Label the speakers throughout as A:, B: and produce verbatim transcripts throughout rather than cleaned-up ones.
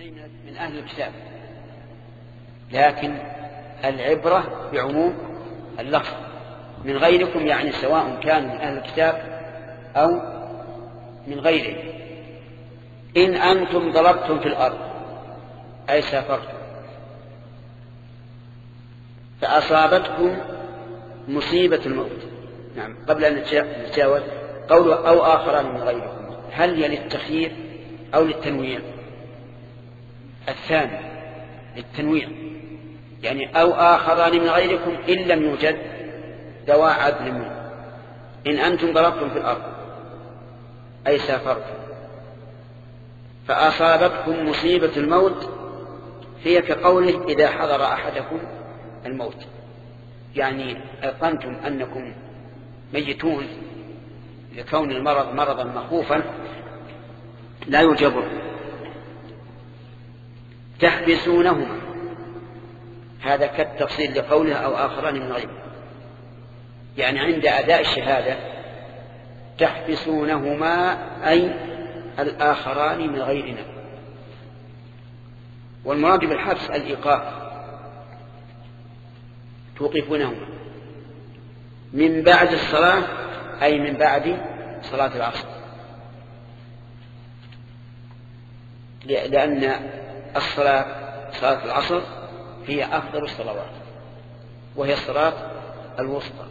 A: من أهل الكتاب، لكن العبرة بعموم اللفظ. من غيركم يعني سواء كان من أهل الكتاب أو من غيره. إن أنتم ضربتم في الأرض أي سافرتم فأصابتكم مصيبة الموت. نعم، قبل أن نتجاوز قوله أو آخران من غيركم، هل هي للتخيير أو للتنويع؟ الثاني للتنويع، يعني أو آخران من غيركم إن لم يوجد دواء عدل منه. إن أنتم ضربتم في الأرض أي سافرتم فأصابتكم مصيبة الموت، هي كقوله إذا حضر أحدكم الموت، يعني أيقنتم أنكم ميتون لكون المرض مرضا مخوفا لا يجبر. تحبسونهما، هذا كالتفصيل لقولها أو آخران من غيره، يعني عند أداء الشهادة تحبسونهما أي الآخران من غيرنا. والمراد بالحبس الإيقاف، توقفونهما من بعد الصلاة أي من بعد صلاة العصر، لأن الصلاة صلاة العصر هي أفضل الصلوات، وهي الصلاة الوسطى،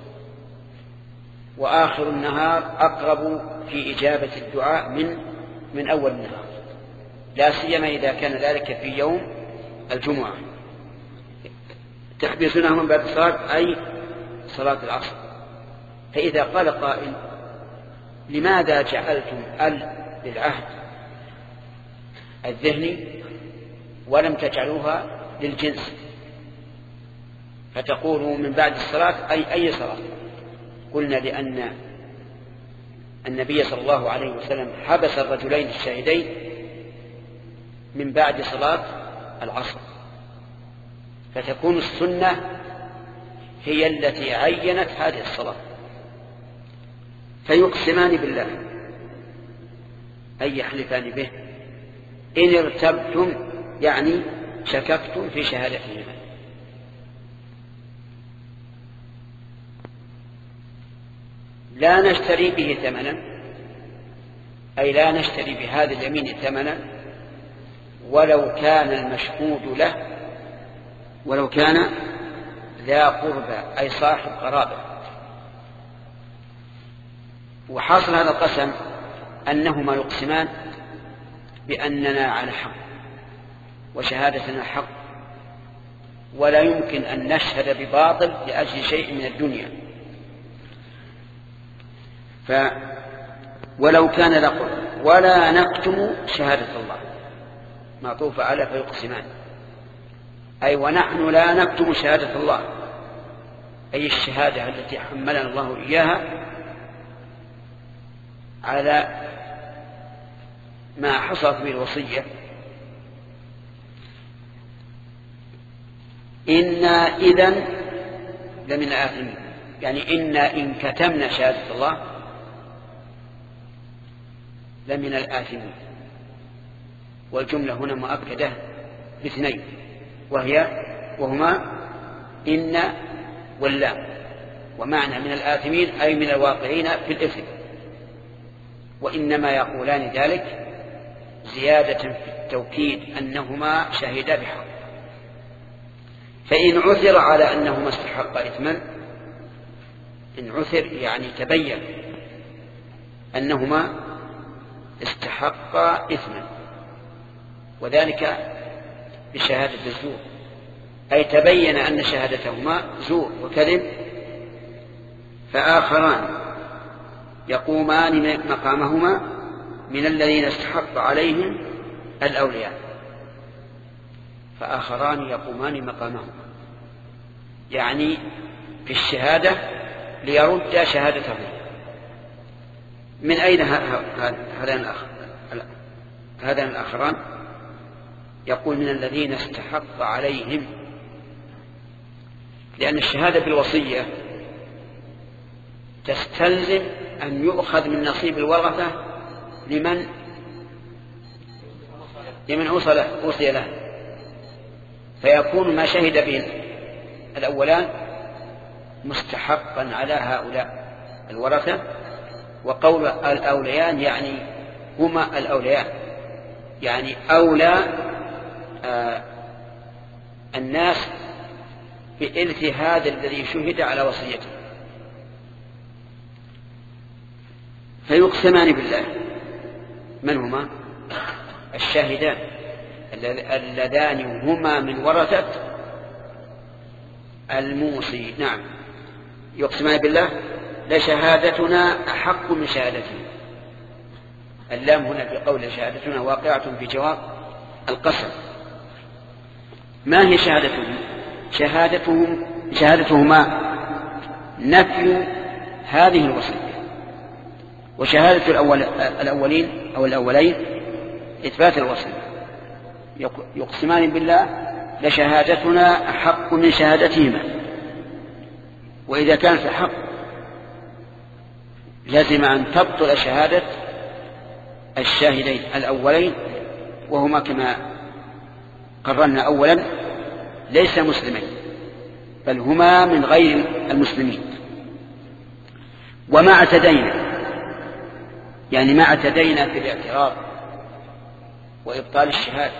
A: وآخر النهار أقرب في إجابة الدعاء من من أول النهار، لا سيما إذا كان ذلك في يوم الجمعة. تحبسونهم من بعد الصلاة أي صلاة العصر. فإذا قال قائل لماذا جعلتم ال للعهد الذهني ولم تجعلوها للجنس، فتقولوا من بعد الصلاة أي أي صلاة؟ قلنا لأن النبي صلى الله عليه وسلم حبس الرجلين الشاهدين من بعد صلاة العصر، فتكون السنة هي التي عينت هذه الصلاة. فيقسمان بالله أي يحلفان به إن ارتبتم، يعني شككتم في شهادتهما. لا نشتري به ثمنا أي لا نشتري بهذا اليمين ثمنا ولو كان المشهود له ولو كان ذا قربى أي صاحب قرابة. وحاصل هذا القسم أنهما يقسمان بأننا على حق وشهادتنا حق، ولا يمكن أن نشهد بباطل لأجل شيء من الدنيا. ف ولو كان لقل ولا نكتم شهادة الله، معطوف على فيقسمان، أي ونحن لا نكتم شهادة الله، أي الشهادة التي حملنا الله إياها على ما حصلت به الوصية. إنا إذن لمن الآثمين، يعني إنا إن كتمنا شهادة الله لمن الآثمين. والجملة هنا مؤكدة باثنين، وهي وهما إن واللام، ومعنى من الآثمين أي من الواقعين في الإثم. وإنما يقولان ذلك زيادة في التوكيد أنهما شهدا بحق. فإن عثر على أنهما استحقا إثما، إن عثر يعني تبين أنهما استحقا إثما، وذلك بشهادة الزور، أي تبين أن شهادتهما زور وكذب، فآخران يقومان مقامهما من الذين استحق عليهم الأولياء. فآخران يقومان مقامهما يعني في الشهادة ليرد شهادتهما. من أين هذان الآخران؟ يقول من الذين استحق عليهم، لأن الشهادة بالوصية تستلزم أن يؤخذ من نصيب الورثة لمن لمن أوصي له، فيكون ما شهد به الأولان مستحقا على هؤلاء الورثة. وقول الأوليان يعني هما الأوليان، يعني أولى آه الناس بإرث هذا الذي شهد على وصيته. فيقسمان بالله. من هما؟ الشاهدان اللذان هما من ورثة الموصي. نعم، يقسمان بالله لشهادتنا أحق من شهادته. اللام هنا في قول شهادتنا واقعة في جواب القسم. ما هي شهادتهم؟ شهادتهم شهادتهما نفي هذه الوصية، وشهادة الأول الأولين أو الأولين إثبات الوصية. يقسمان بالله لشهادتنا أحق من شهادتهما. وإذا كانت الحق لازم أن تبطل شهادة الشاهدين الأولين، وهما كما قررنا أولا ليس مسلمين، بل هما من غير المسلمين. وما اعتدينا، يعني ما اعتدينا في الاعتراض وإبطال الشهادة،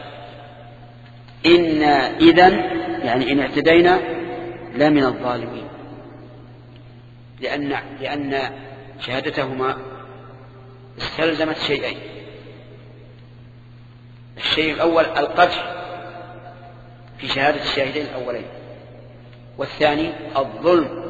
A: إنا إذن يعني إن اعتدينا لا من الظالمين، لأن, لأن شهادتهما استلزمت شيئين. الشيء الأول القدح في شهادة الشاهدين الأولين، والثاني الظلم.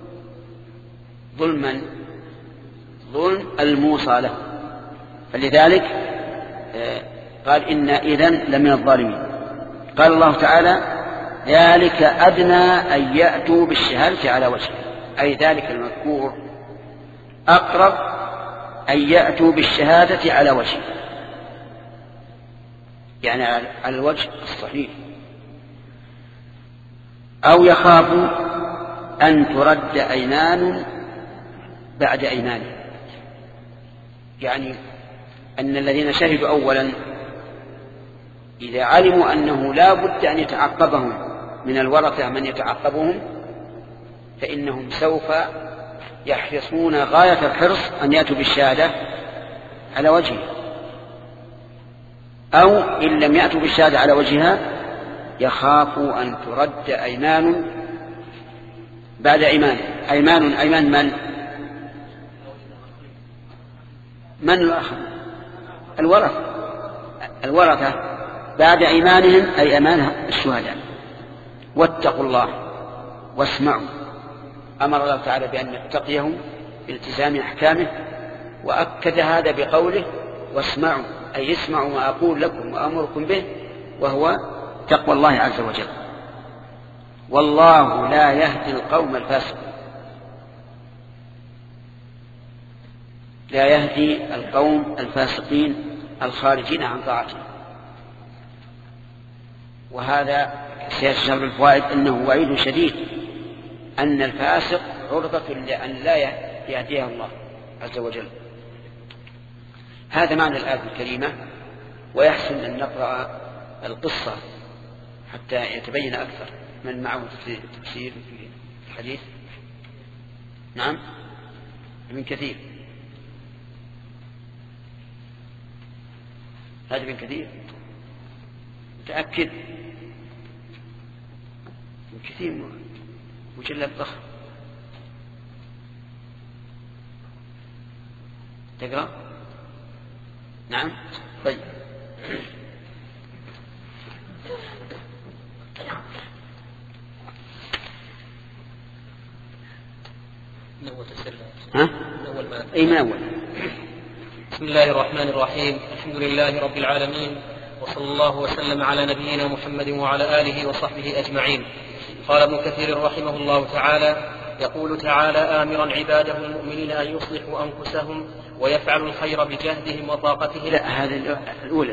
A: ظلما ظلم الموصى له. فلذلك قال إن إذن لمن الظالمين. قال الله تعالى ذلك أدنى أن يأتوا بالشهادة على وجهه، أي ذلك المذكور أقرب أن يأتوا بالشهادة على وجهه، يعني على الوجه الصحيح. أو يخافوا أن ترد أيمان بعد أيمانه، يعني أن الذين شهدوا أولا إذا علموا أنه لا بد أن يتعقبهم من الورثة من يتعقبهم، فإنهم سوف يحرصون غاية الحرص أن يأتوا بالشهادة على وجهها، أو إن لم يأتوا بالشهادة على وجهها يخافوا أن ترد أيمان بعد أيمان. أيمان أيمان من؟ من الآخر؟ الورثة. الورثة بعد أيمانهم أي أيمان الشهداء. واتقوا الله واسمعوا. أمر الله تعالى بأن نتقيهم بالتزام أحكامه، وأكد هذا بقوله واسمعوا، أي اسمعوا ما أقول لكم وأمركم به، وهو تقوى الله عز وجل. والله لا يهدي القوم الفاسقين. لا يهدي القوم الفاسقين الخارجين عن طاعته. وهذا سياسة شر الفوائد أنه وعيد شديد أن الفاسق عرضة لأن لا يهديه الله عز وجل. هذا معنى الآية الكريمة. ويحسن أن نقرأ القصة حتى يتبين أكثر. من معه تفسير في الحديث؟ نعم، ابن كثير. هذا ابن كثير متأكد؟ ابن كثير مجلد ضخم. تقرأ؟ نعم. طيب. ها؟ أي من أول.
B: بسم الله الرحمن الرحيم. الحمد لله رب العالمين، وصلى الله وسلم على نبينا محمد وعلى آله وصحبه أجمعين. قال ابن كثير رحمه الله تعالى: يقول تعالى آمرا عباده المؤمنين أن يصلحوا أنفسهم ويفعلوا الخير بجهدهم وطاقتهم.
A: لا، هذا الأولى.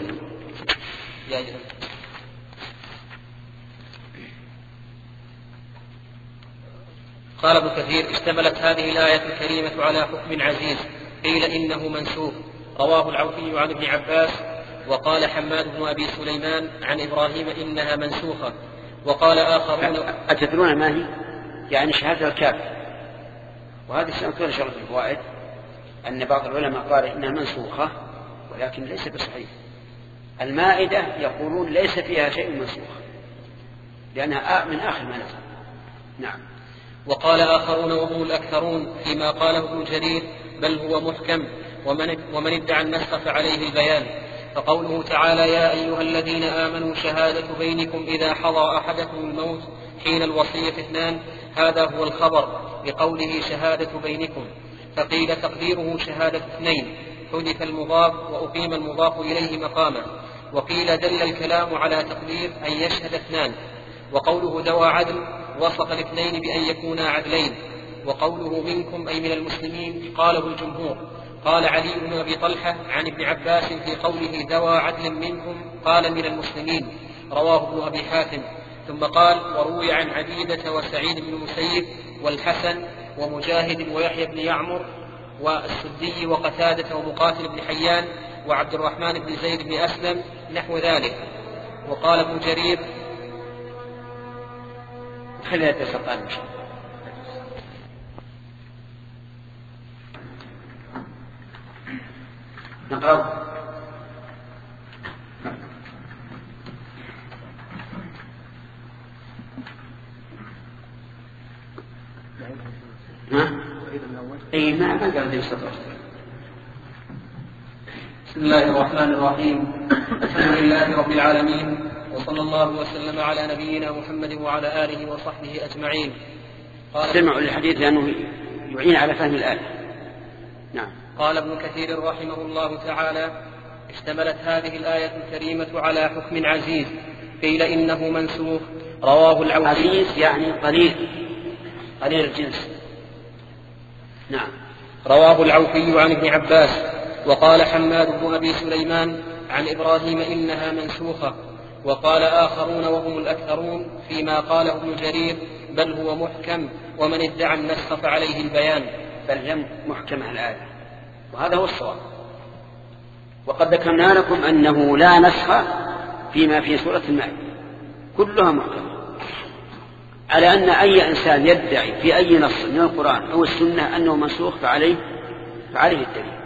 B: قال ابن كثير: اشتملت هذه الآية الكريمة على حكم عزيز قيل إنه منسوخ. رواه العوفي عن ابن عباس وقال حماد بن أبي سليمان عن إبراهيم إنها منسوخة. وقال آخرون
A: أتدرون ما هي؟ يعني شهادة الكافر. وهذه سنذكر إن شاء الله في الفوائد أن بعض العلماء قال إنها منسوخة ولكن ليس بصحيح. المائدة يقولون ليس فيها شيء منسوخ لأنها من آخر ما نزل. نعم.
B: وقال آخرون وهم الأكثرون فيما قاله ابن جرير بل هو محكم ومن, ومن ادعى النسخ فعليه البيان. فقوله تعالى يا أيها الذين آمنوا شهادة بينكم إذا حضر أحدكم الموت حين الوصية اثنان، هذا هو الخبر بقوله شهادة بينكم. فقيل تقديره شهادة اثنين، حذف المضاف وأقيم المضاف إليه مقامه. وقيل دل الكلام على تقدير أن يشهد اثنان. وقوله ذوى عدل وصف الاثنين بأن يكونا عدلين. وقوله منكم أي من المسلمين قاله الجمهور. قال علي بن أبي طلحة عن ابن عباس في قوله ذوى عدل منكم قال من المسلمين، رواه ابن أبي حاتم. ثم قال وروي عن عبيدة وسعيد بن المسيب والحسن ومجاهد ويحيى بن يعمر والسدي وقتادة ومقاتل بن حيان وعبد الرحمن بن زيد بن أسلم نحو ذلك. وقال ابن جرير
A: خليها تسقط نقرأ. ها؟ أي ما ما قال ذي السطر.
B: بسم الله الرحمن الرحيم. الحمد لله رب العالمين وصلى الله وسلم على نبينا محمد وعلى آله وصحبه أجمعين.
A: سمعوا الحديث لأنه يعين على فهم الآية. نعم.
B: قال ابن كثير رحمه الله تعالى اشتملت هذه الآية الكريمة على حكم عزيز قيل إنه منسوخ. رواه العوفي.
A: عزيز يعني قليل قليل الجنس. نعم.
B: رواه العوفي عن ابن عباس. وقال حماد بن أبي سليمان عن إبراهيم إنها منسوخة. وقال آخرون وهم الأكثرون فيما قاله ابن جرير بل هو محكم ومن ادعى النسخ فعليه البيان.
A: بل هي محكمة الآية وهذا هو الصواب. وقد ذكرنا لكم أنه لا نسخ فيما في سورة المائدة كلها محكمة، على أن أي إنسان يدعي في أي نص من القرآن أو السنة أنه منسوخ فعليه فعليه الدليل.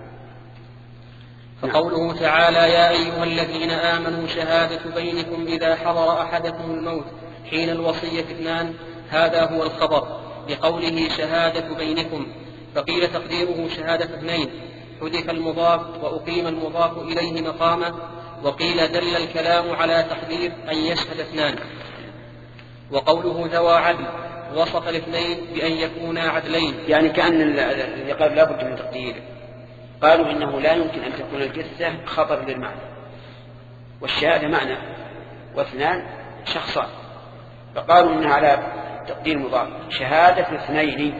B: فقوله تعالى يا أيها الذين آمنوا شهادة بينكم إذا حضر أحدكم الموت حين الوصية اثنان، هذا هو الخبر بقوله شهادة بينكم. فقيل تقديره شهادة اثنين، حذف المضاف وأقيم المضاف إليه مقامه. وقيل دل الكلام على تقدير أن يشهد اثنان. وقوله ذوى عدل وصف الاثنين بأن يكونا عدلين،
A: يعني كأن الذي قال لا بد من تقديره. قالوا إنه لا يمكن أن تكون الجثة خبر للمعنى والشهادة معنى واثنان شخصان، فقالوا إنها على تقدير مضاف شهادة اثنين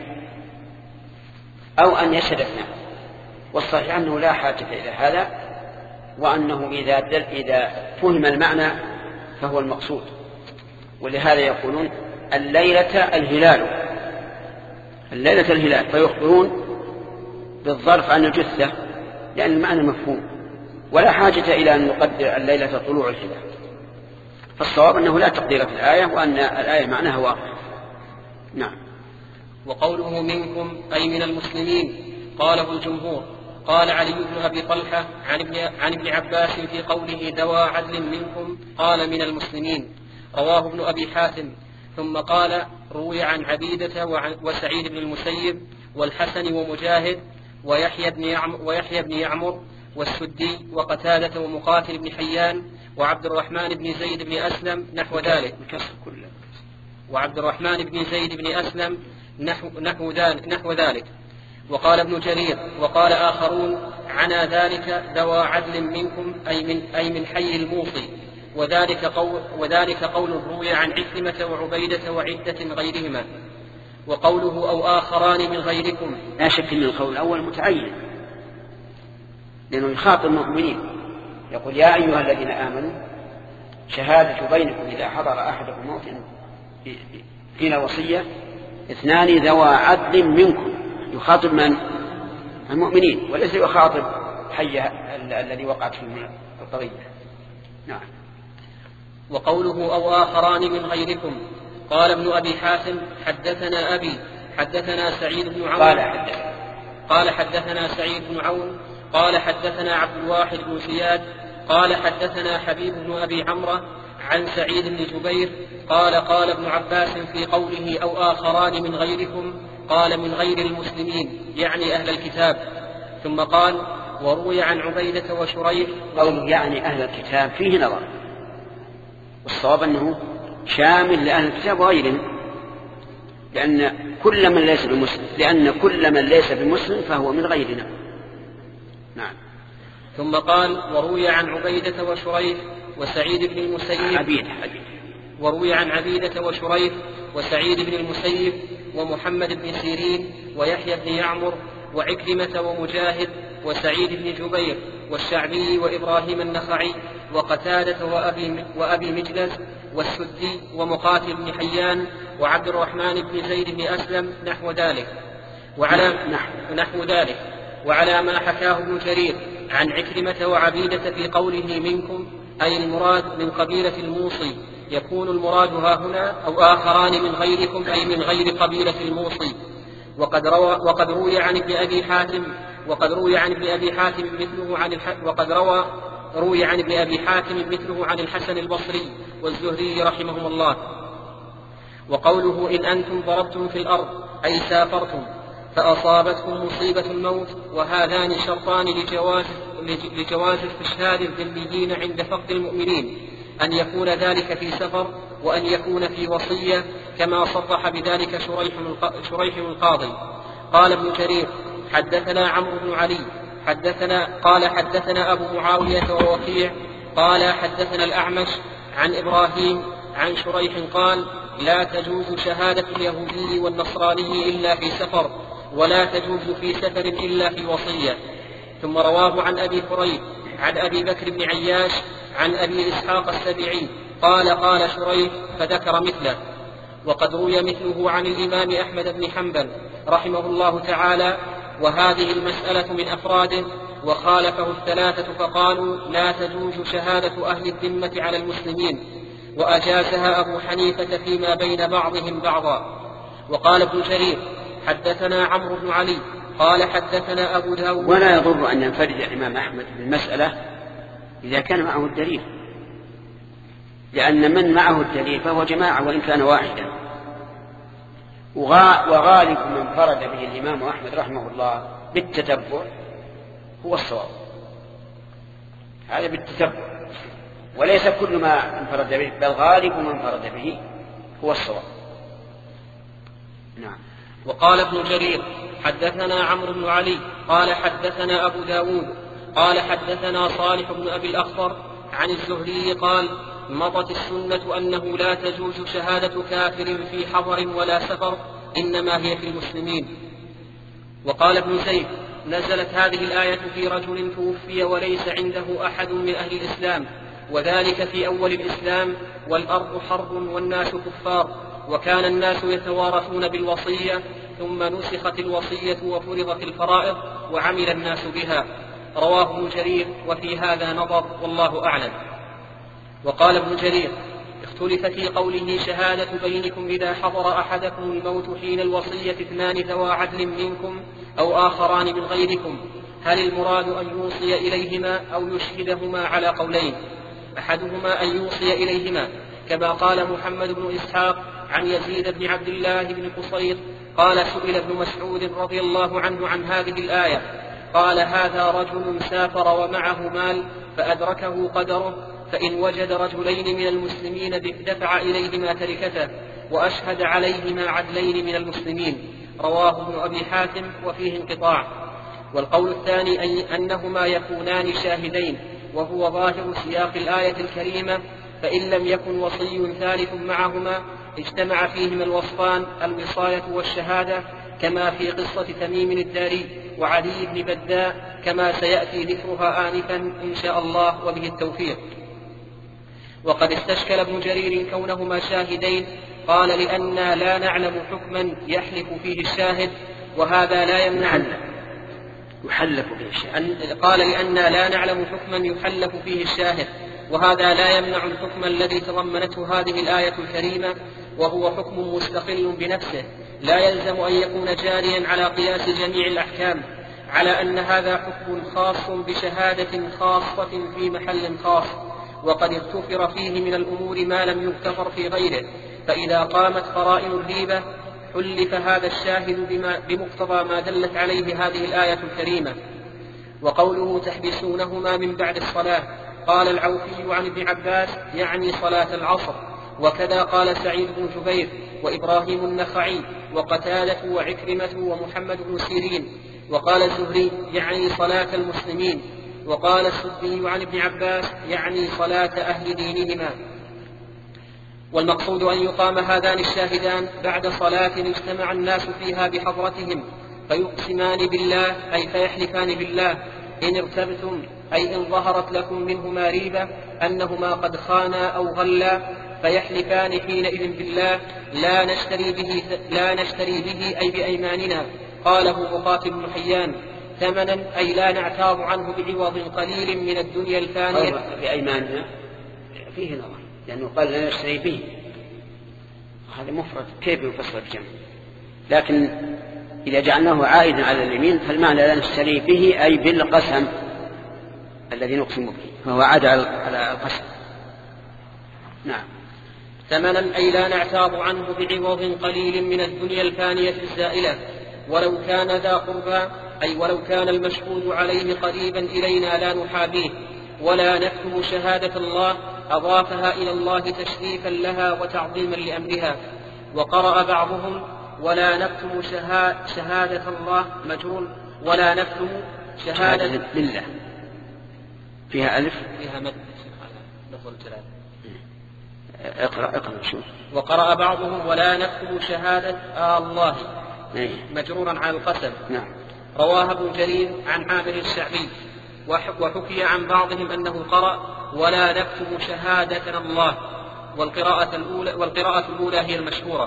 A: أو أن يشهد اثنان. والصحيح أنه لا حاجة إلى هذا، وأنه إذا, دل إذا فهم المعنى فهو المقصود. ولهذا يقولون الليلة الهلال الليلة الهلال فيخبرون بالظرف عن الجثة لأن المعنى مفهوم، ولا حاجة إلى أن نقدر الليلة طلوع الهلال. فالصواب أنه لا تقدير في الآية وأن الآية معناها واضح. نعم.
B: وقوله منكم أي من المسلمين قاله الجمهور. قال علي بن أبي طلحة عن ابن, عن ابن عباس في قوله ذوى عدل منكم قال من المسلمين، رواه ابن أبي حاتم. ثم قال روي عن عبيدة وسعيد بن المسيب والحسن ومجاهد ويحيى بن يعمر, ويحيى بن يعمر والسدي وقتادة ومقاتل بن حيان وعبد الرحمن بن زيد بن أسلم نحو ذلك وعبد الرحمن بن زيد بن أسلم نحو, نحو, ذلك نحو ذلك. وقال ابن جرير وقال آخرون عنا ذلك ذوى عدل منكم أي من, أي من حي الموصي. وذلك قول, وذلك قول روي عن عكرمة وعبيدة وعدة غيرهما. وقوله أو آخران من غيركم
A: لا شك أن القول الأول متعين لأنه يخاطب المؤمنين، يقول يا أيها الذين آمنوا شهادة بينكم إذا حضر أحدكم موت حين وصية اثنان ذوى عدل منكم. يخاطب من؟ المؤمنين، وليس يخاطب حي الذي وقعت في قضية. نعم.
B: وقوله أو آخران من غيركم. قال ابن أبي حاتم حدثنا أبي حدثنا سعيد بن عون
A: قال حدثنا,
B: قال حدثنا سعيد بن عون قال حدثنا عبد الواحد بن زياد قال حدثنا حبيب بن أبي عمرو عن سعيد بن جبير قال قال ابن عباس في قوله أو آخران من غيركم قال من غير المسلمين يعني أهل الكتاب. ثم قال وروي عن عبيدة وشريح.
A: قوله يعني أهل الكتاب فيه نظر، والصواب أنه شامل لأهل الكتاب وغيرهم، لأن كل من ليس بمسلم لأن كل من ليس بمسلم فهو من غيرنا. نعم.
B: ثم قال وروي عن عبيدة وشريح وسعيد بن المسيب
A: عبيدة عبيدة
B: وروي عن عبيدة وشريح وسعيد بن المسيب ومحمد بن سيرين ويحيى بن يعمر وعكرمة ومجاهد وسعيد بن جبير والشعبي وإبراهيم النخعي وقتادة وأبي, وأبي مجلس والسدي ومقاتل بن حيان وعبد الرحمن بن زيد بن أسلم نحو ذلك وعلى نحو ذلك وعلى ما حكاه ابن جرير عن عكرمة وعبيدة في قوله منكم أي المراد من قبيلة الموصي، يكون المراد ها هنا أو آخران من غيركم أي من غير قبيلة الموصي. وقد روى وقد روي عن ابن أبي حاتم وقد روي عن ابن أبي حاتم مثله عن الح... وقد روى روي عن ابن أبي حاتم مثله عن الحسن البصري والزهري رحمهم الله. وقوله إن أنتم ضربتم في الأرض أي سافرتم فأصابتكم مصيبة الموت، وهذان شرطان لجواز لجواز استشهاد الذميين عند فقد المؤمنين، أن يكون ذلك في سفر وأن يكون في وصية، كما صرح بذلك شريح القاضي. قال ابن جرير حدثنا عمرو بن علي حدثنا قال حدثنا أبو معاوية ووكيع قال حدثنا الأعمش عن إبراهيم عن شريح قال لا تجوز شهادة اليهودي والنصراني إلا في سفر، ولا تجوز في سفر إلا في وصية. ثم رواه عن أبي كريب عن أبي بكر بن عياش عن أبي إسحاق السبيعي قال قال شريح فذكر مثله. وقد روي مثله عن الإمام أحمد بن حنبل رحمه الله تعالى، وهذه المسألة من أفراده، وخالفه الثلاثة فقالوا لا تجوز شهادة أهل الذمة على المسلمين، وأجازها أبو حنيفة فيما بين بعضهم بعضا. وقال ابن جرير حدثنا عمرو بن علي قال حدثنا أبو داود.
A: ولا يضر أن ينفرد الإمام أحمد بالمسألة إذا كان معه الدليل، لأن من معه الدليل فهو جماعة وإن كان واحدا، وغالب من فرد به الإمام أحمد رحمه الله بالتتبع هو الصواب، هذا بالتتبع، وليس كل ما انفرد به، بل غالب من فرد به هو الصواب. نعم.
B: وقال ابن جرير حدثنا عمرو بن علي قال حدثنا أبو داود قال حدثنا صالح بن أبي الأخضر عن الزهري قال مضت السنة أنه لا تجوز شهادة كافر في حضر ولا سفر، إنما هي في المسلمين. وقال ابن زيد نزلت هذه الآية في رجل توفي وليس عنده أحد من أهل الإسلام، وذلك في أول الإسلام، والأرض حرب والناس كفار، وكان الناس يتوارثون بالوصية، ثم نسخت الوصية وفرضت الفرائض وعمل الناس بها. رواه ابن جرير وفي هذا نظر والله أعلم. وقال ابن جرير اختلف في قوله شهادة بينكم إذا حضر أحدكم الموت حين الوصية اثنان ذوى عدل منكم أو آخران من غيركم، هل المراد أن يوصي إليهما أو يشهدهما؟ على قولين، أحدهما أن يوصي إليهما كما قال محمد بن إسحاق عن يزيد بن عبد الله بن قصير قال سئل ابن مسعود رضي الله عنه عن هذه الآية قال هذا رجل سافر ومعه مال فأدركه قدره، فإن وجد رجلين من المسلمين دفع إليهما تركته وأشهد عليهما عدلين من المسلمين. رواه ابن أبي حاتم وفيه انقطاع. والقول الثاني أن أنهما يكونان شاهدين، وهو ظاهر سياق الآية الكريمة، فإن لم يكن وصي ثالث معهما اجتمع فيهما الوصفان الوصاية والشهادة، كما في قصة تميم الداري وعلي بن بداء كما سيأتي ذكرها آنفا إن شاء الله وبه التوفيق. وقد استشكل ابن جرير كونهما شاهدين، قال لأننا لا نعلم حكما يحلف فيه الشاهد، وهذا لا يمنع
A: يحلف فيه الشاهد.
B: قال لأننا لا نعلم حكما يحلف فيه الشاهد، وهذا لا يمنع الحكم الذي تضمنته هذه الآية الكريمة، وهو حكم مستقل بنفسه لا يلزم أن يكون جاريا على قياس جميع الأحكام، على أن هذا حكم خاص بشهادة خاصة في محل خاص، وقد اغتفر فيه من الأمور ما لم يغتفر في غيره. فإذا قامت قرائن الريبة حلف هذا الشاهد بما بمقتضى ما دلت عليه هذه الآية الكريمة. وقوله تحبسونهما من بعد الصلاة، قال العوفي عن ابن عباس يعني صلاة العصر، وكذا قال سعيد بن جبير وإبراهيم النخعي وقتادة وعكرمة ومحمد بن سيرين. وقال الزهري يعني صلاة المسلمين. وقال السدي عن ابن عباس يعني صلاة أهل دينهما. والمقصود أن يقام هذان الشاهدان بعد صلاة اجتمع الناس فيها بحضرتهم، فيقسمان بالله أي فيحلفان بالله إن ارتبتم أي إن ظهرت لكم منهما ريبة أنهما قد خانا أو غلا، فيحلفان حينئذ بالله لا نشتري به, لا نشتري به أي بأيماننا. قاله مقاتل بن حيان ثمنا أي لا نعتاض عنه بعوض قليل من الدنيا الفانية.
A: بأيماننا فيه نظر، لأنه قال لا نشتري به، هذا مفرد كيف يفسر الجمع؟ لكن إذا جعلناه عائدا على اليمين فالمعنى لا نشتري به أي بالقسم الذي نقسم به، فهو عاد على القسم. نعم.
B: ثمنا أي لا نعتاض عنه بعوض قليل من الدنيا الفانية الزائلة، ولو كان ذا قربى أي ولو كان المشهود عليه قريبا إلينا لا نحابيه، ولا نكتم شهادة الله أضافها إلى الله تشريفا لها وتعظيما لأمرها. وقرأ بعضهم ولا نكتم شهادة الله مجرور ولا نكتم شهادة
A: لله فيها ألف
B: فيها مد لفظ الجلال.
A: اقرأ اقرأ شو.
B: وقرأ بعضهم ولا نكتم شهادة آه الله مجرورا على القسم.
A: نعم.
B: رواه ابن جرير عن عامر الشعبي، وحكي عن بعضهم أنه قرأ ولا نكتم شهادة الله، والقراءة الأولى, والقراءة الأولى هي المشهورة.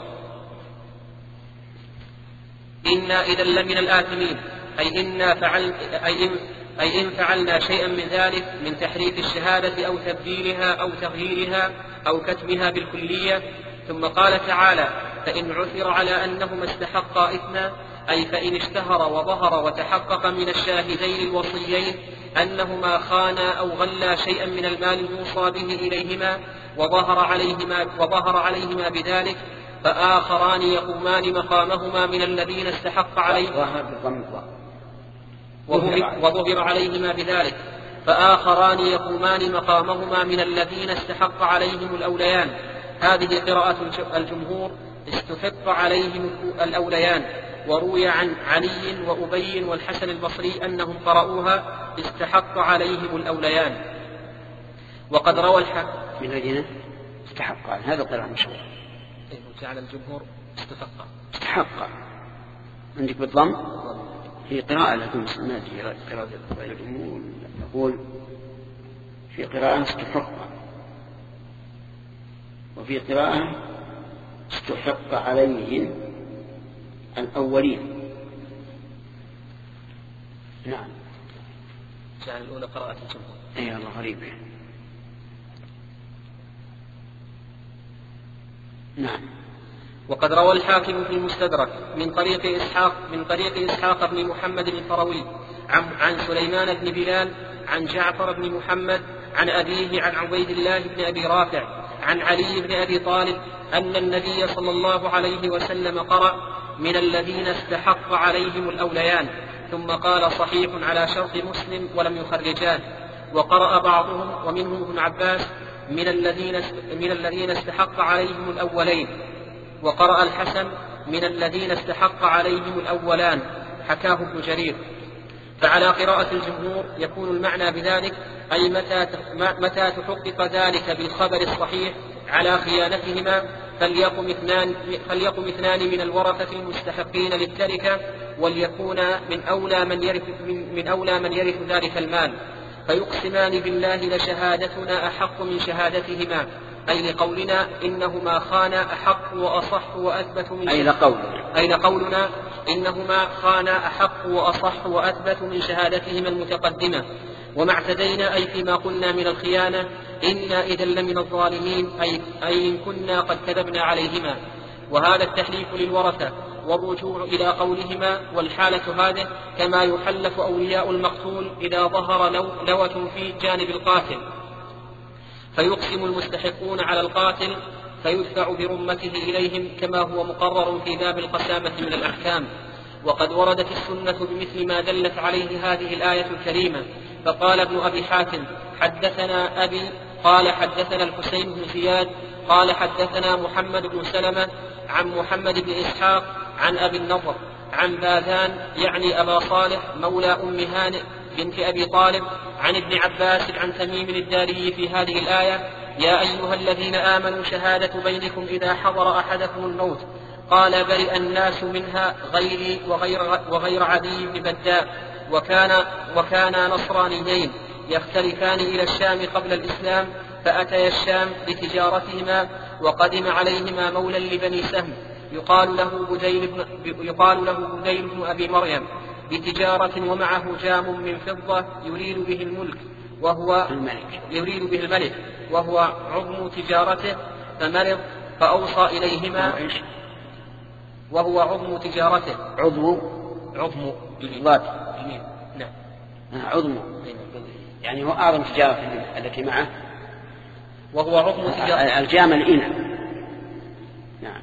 B: إنا إذا لمن الآثمين أي إنا فعل أي إن, أي إن فعلنا شيئا من ذلك من تحريف الشهادة أو تبديلها أو تغييرها أو كتمها بالكلية. ثم قال تعالى فإن عثر على أنهما استحقا إثما أي فإن اشتهر وظهر وتحقق من الشاهدين الوصيين أنهما خانا أو غلا شيئا من المال الموصى به إليهما وظهر عليهما, وظهر عليهما بذلك، فآخران يقومان مقامهما من الذين استحق عليهما وظهر عليهما بذلك فآخران يقومان مقامهما من الذين استحق عليهم الأوليان. هذه قراءة الجمهور استحق عليهم الأوليان. وروي عن علي وأبي والحسن البصري أنهم قرأوها استحق عليهم الأوليان. وقد روى الحاكم
A: من الذين استحق، هذا قراءة مشهورة.
B: جعل الجمهور استحق
A: استحق عندك بالضم في قراءة لكن ما في قراءة الجمهور نقول في قراءة استحق، وفي قراءة استحق عليهم الأولين. نعم.
B: جعل الأولى قراءة الجمهور.
A: أي الله غريب. نعم.
B: وقد روى الحاكم في المستدرك من طريق إسحاق من طريق إسحاق بن محمد الفروي عن, عن سليمان بن بلال عن جعفر بن محمد عن أبيه عن عبيد الله بن أبي رافع عن علي بن أبي طالب أن النبي صلى الله عليه وسلم قرأ من الذين استحق عليهم الأوليان، ثم قال صحيح على شرط مسلم ولم يخرجاه. وقرأ بعضهم ومنهم ابن عباس من الذين من الذين استحق عليهم الأولين. وقرأ الحسن من الذين استحق عليهم الأولان، حكاه ابن جرير. فعلى قراءة الجمهور يكون المعنى بذلك أي متى متى تحقق ذلك بالخبر الصحيح على خيانتهما فليقم اثنان فليقم اثنان من الورثة المستحقين للتركة وليكون من أولى من يرث من, من أولى من يرث ذلك المال، فيقسمان بالله لشهادتنا أحق من شهادتهما، أي لقولنا إنهما خانا أحق وأصح وأثبت من
A: أي لقولنا
B: أي لقولنا إنهما خانا أحق وأصح وأثبت من شهادتهما المتقدمة. وما اعتدينا أي فيما قلنا من الخيانة إنا إذا لمن الظالمين أي, أي إن كنا قد كذبنا عليهما. وهذا التحليف للورثة والرجوع إلى قولهما، والحالة هذه كما يحلف أولياء المقتول إذا ظهر لوة في جانب القاتل، فيقسم المستحقون على القاتل فيدفع برمته إليهم كما هو مقرر في باب القسامة من الأحكام. وقد وردت السنة بمثل ما دلت عليه هذه الآية الكريمة. فقال ابن أبي حاتم حدثنا أبي قال حدثنا الحسين بن زياد قال حدثنا محمد بن سلمة عن محمد بن إسحاق عن أبي النضر عن باذان يعني أبا صالح مولى أم هانئ بنت أبي طالب عن ابن عباس عن تميم الداري في هذه الآية: يا أيها الذين آمنوا شهادة بينكم إذا حضر أحدكم الموت قال برئ الناس منها غيري وغير, وغير عدي بن بداء وكان وكانا نصرانيين يختلفان إلى الشام قبل الإسلام، فأتيا الشام لتجارتهما وقدم عليهما مولى لبني سهم يقال له بديل بن, يقال له بديل بن أبي مريم بتجارة ومعه جام من فضة يريد به الملك وهو الملك يريد به الملك وهو عظم تجارته، فمرض فأوصى إليهما وهو عظم تجارته
A: عظم
B: عظم
A: بالضاد
B: نعم
A: عظم يعني هو أعظم تجارة التي معه،
B: وهو عظم تجارته
A: الجام الإناء. نعم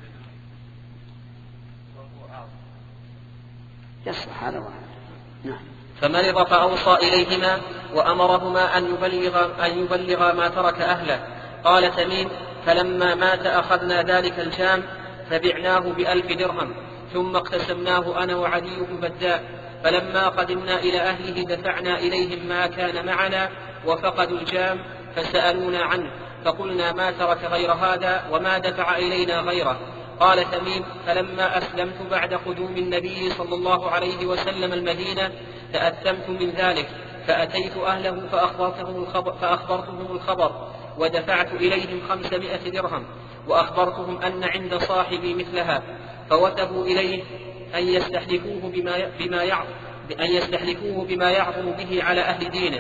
A: يصلح هذا واحد. نعم
B: فمرض فأوصى إليهما وأمرهما أن يبلغ, أن يبلغ ما ترك أهله. قال تميم: فلما مات أخذنا ذلك الجام فبعناه بألف درهم ثم اقتسمناه أنا وعدي بن بداء، فلما قدمنا إلى أهله دفعنا إليهم ما كان معنا وفقدوا الجام فسألونا عنه فقلنا ما ترك غير هذا وما دفع إلينا غيره. قال تميم: فلما أسلمت بعد قدوم النبي صلى الله عليه وسلم المدينة تأثمت من ذلك فأتيت أهله فأخبرتهم الخبر, فأخبرتهم الخبر ودفعت إليهم خمسمائة درهم وأخبرتهم أن عند صاحبي مثلها، فوثبوا إليه أن يستحلفوه بما, بما يعظم أن يستحلفوه بما يعظم به على أهل دينه،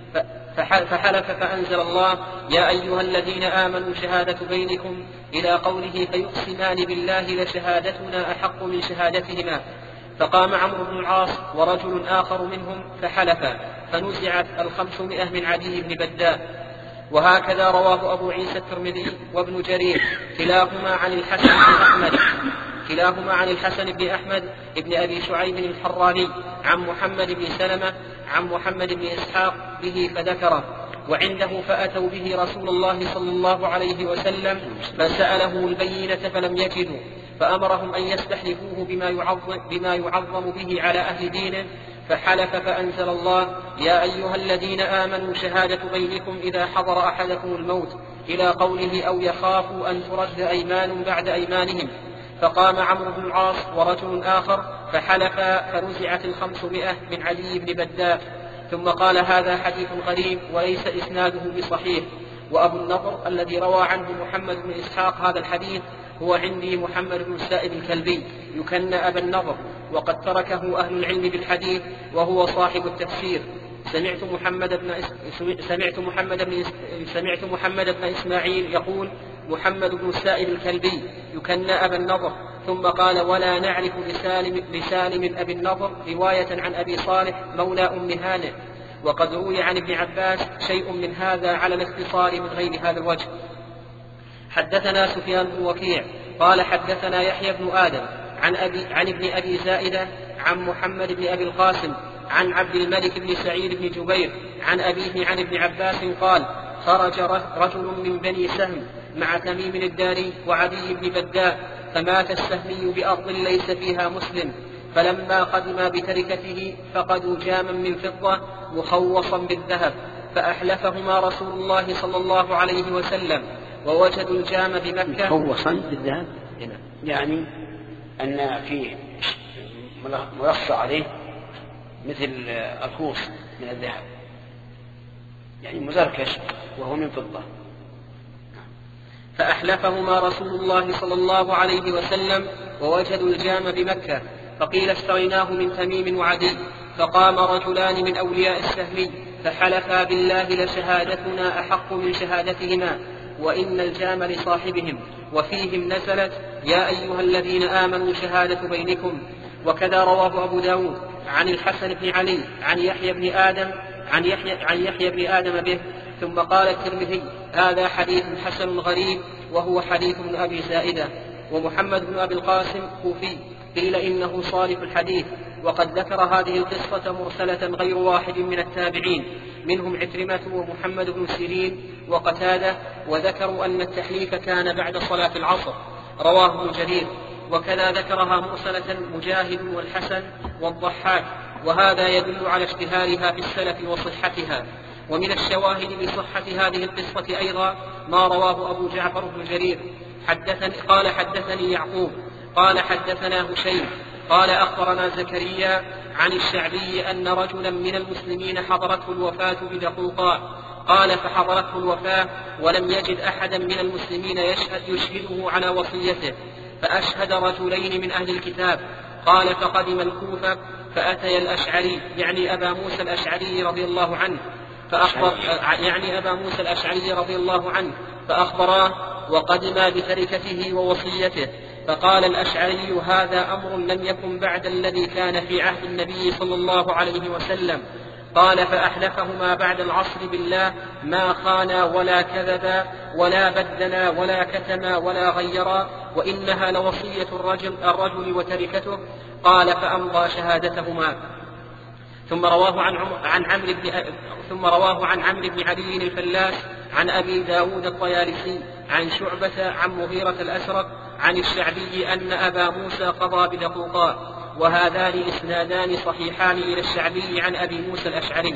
B: فحلف فأنزل الله: يا أيها الذين آمنوا شهادة بينكم إلى قوله فيقسمان بالله لشهادتنا أحق من شهادتهما. فقام عمرو بن العاص ورجل آخر منهم فحلفا فنزعت الخمسمائة من عدي بن بداء. وهكذا رواه أبو عيسى الترمذي وابن جرير كلاهما عن الحسن بن أحمد كلاهما عن الحسن بن أحمد ابن أبي شعيب الحراني عن محمد بن سلمة عن محمد بن إسحاق به فذكره. وعنده فأتوا به رسول الله صلى الله عليه وسلم فسأله البينة فلم يجدوا، فأمرهم أن يستحلفوه بما يعظم, بما يعظم به على أهل دينه، فحلف فأنزل الله: يا أيها الذين آمنوا شهادة بينكم إذا حضر أحدكم الموت إلى قوله أو يخافوا أن ترد أيمان بعد أيمانهم. فقام عمرو بن العاص ورجل آخر فحلفا فنزعت الخمسمائة من علي بن بداء. ثم قال: هذا حديث غريب وليس إسناده بصحيح. وأبو النضر الذي روى عنه محمد بن إسحاق هذا الحديث هو عندي محمد بن السائب الكلبي يكنى أبا النضر، وقد تركه أهل العلم بالحديث وهو صاحب التفسير. سمعت محمد بن سمعت محمد بن سمعت محمد بن إسماعيل يقول: محمد بن السائب الكلبي يكنى أبا النضر. ثم قال: ولا نعرف لسالم, لسالم أبي النضر رواية عن أبي صالح مولى أم هانئ. وقد روي عن ابن عباس شيء من هذا على الاختصار من غير هذا الوجه. حدثنا سفيان بن وكيع قال حدثنا يحيى بن آدم عن, أبي عن ابن أبي زائدة عن محمد بن أبي القاسم عن عبد الملك بن سعيد بن جبير عن أبيه عن ابن عباس قال: خرج رجل من بني سهم مع تميم الداري وعدي بن بداء، فمات السهمي بأرض ليس فيها مسلم، فلما قدم بتركته فقدوا جاما من فضة مخوصا بالذهب، فأحلفهما رسول الله صلى الله عليه وسلم ووجدوا الجام بمكة
A: مخوصا بالذهب، يعني أن فيه مرصع عليه مثل الخوص من الذهب، يعني مزركش وهو من فضة.
B: فأحلفهما رسول الله صلى الله عليه وسلم ووجدوا الجام بمكة، فقيل اشتريناه من تميم وعدي. فقام رجلان من أولياء السهمي فحلفا بالله لشهادتنا أحق من شهادتهما وإن الجام لصاحبهم، وفيهم نزلت يا أيها الذين آمنوا شهادة بينكم. وكذا رواه أبو داود عن الحسن بن علي عن يحيى بن آدم عن يحيى, عن يحيى بن آدم به. ثم قال الترمذي هذا حديث حسن غريب وهو حديث ابن أبي زائدة. ومحمد بن أبي القاسم كوفي قيل إنه صالح الحديث، وقد ذكر هذه القصة مرسلة غير واحد من التابعين منهم عكرمة ومحمد بن سيرين وقتادة، وذكروا أن التحليف كان بعد صلاة العصر. رواه ابن جرير. وكذا ذكرها مرسلة مجاهد والحسن والضحاك، وهذا يدل على اشتهارها في السلف وصحتها. ومن الشواهد لصحة هذه القصة أيضا ما رواه أبو جعفر بن جرير حدثني قال حدثني يعقوب قال حدثنا هشيم قال أخبرنا زكريا عن الشعبي أن رجلا من المسلمين حضرته الوفاة بدقوقاء. قال فحضرته الوفاة ولم يجد أحدا من المسلمين يشهد يشهده على وصيته، فأشهد رجلين من أهل الكتاب. قال فقدم الكوفة فأتي الأشعري يعني أبا موسى الأشعري رضي الله عنه فأخبر يعني أبا موسى الأشعري رضي الله عنه فأخبراه وقدما بتركته ووصيته. فقال الأشعري هذا أمر لم يكن بعد الذي كان في عهد النبي صلى الله عليه وسلم. قال فأحلفهما بعد العصر بالله ما خانا ولا كذبا ولا بدلا ولا كتما ولا غيرا، وإنها لوصية الرجل, الرجل وتركته. قال فأمضى شهادتهما. ثم رواه عن عن عمرو بن ثم رواه عن عمرو بن علي الفلاس عن أبي داود الطيالسي عن شعبة عن مغيرة الأسرق عن الشعبي أن أبا موسى قضى بدقوقاء. وهذان إسنادان صحيحان إلى الشعبي عن أبي موسى الأشعري.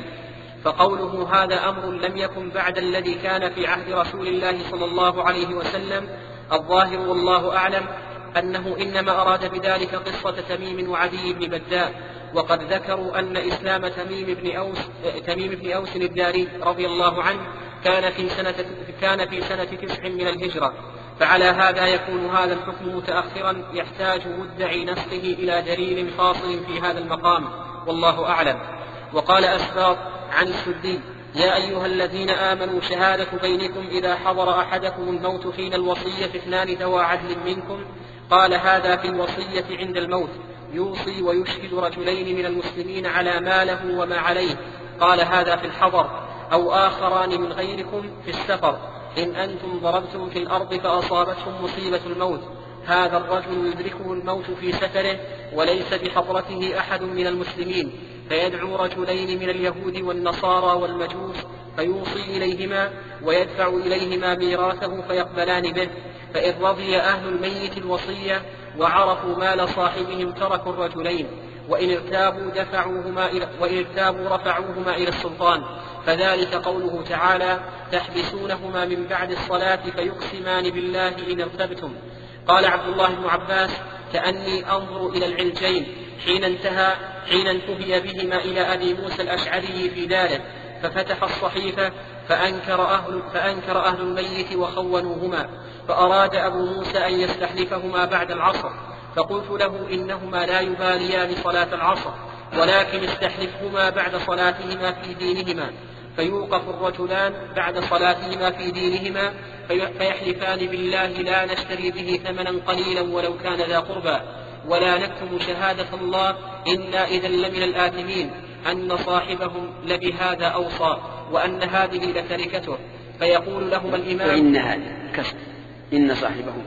B: فقوله هذا أمر لم يكن بعد الذي كان في عهد رسول الله صلى الله عليه وسلم الظاهر والله أعلم أنه إنما أراد بذلك قصة تميم وعدي بن بداء. وقد ذكروا أن إسلام تميم بن أوس تميم بن أوس الداري رضي الله عنه كان في سنة كان في سنة تسع من الهجرة، فعلى هذا يكون هذا الحكم متأخرا يحتاج مدعي نسخه إلى دليل فاصل في هذا المقام، والله أعلم. وقال أسباط عن السدي يا أيها الذين آمنوا شهادة بينكم إذا حضر أحدكم الموت حين الوصية اثنان ذوى عدل منكم. قال هذا في الوصية عند الموت يوصي ويشهد رجلين من المسلمين على ما له وما عليه. قال هذا في الحضر أو آخران من غيركم في السفر إن أنتم ضربتم في الأرض فأصابتهم مصيبة الموت. هذا الرجل يدركه الموت في سفره وليس بحضرته أحد من المسلمين، فيدعو رجلين من اليهود والنصارى والمجوس فيوصي إليهما ويدفع إليهما ميراثه فيقبلان به. فإن رضي أهل الميت الوصية وعرفوا مال صاحبهم تركوا الرجلين، وإن ارتابوا دفعوهما إلى وإن ارتابوا رفعوهما إلى السلطان. فذلك قوله تعالى تحبسونهما من بعد الصلاة فيقسمان بالله إن ارتبتم. قال عبد الله بن عباس كأني أنظر إلى العلجين حين انتهى حين انتهي بهما إلى أبي موسى الأشعري في داره، ففتح الصحيفة فأنكر أهل, فأنكر أهل الميت وخونوهما، فأراد أبو موسى أن يستحلفهما بعد العصر، فقلت له إنهما لا يباليان صلاة العصر ولكن استحلفهما بعد صلاتهما في دينهما. فيوقف الرجلان بعد صلاتهما في دينهما فيحلفان بالله لا نشتري به ثمنا قليلا ولو كان ذا قربى ولا نكتم شهادة الله إنا إذا لمن الآثمين أن صاحبهم لبهذا أوصى وأن هذه لتركته. فيقول لهما الإمام
A: وإن هذا كسر إن صاحبهم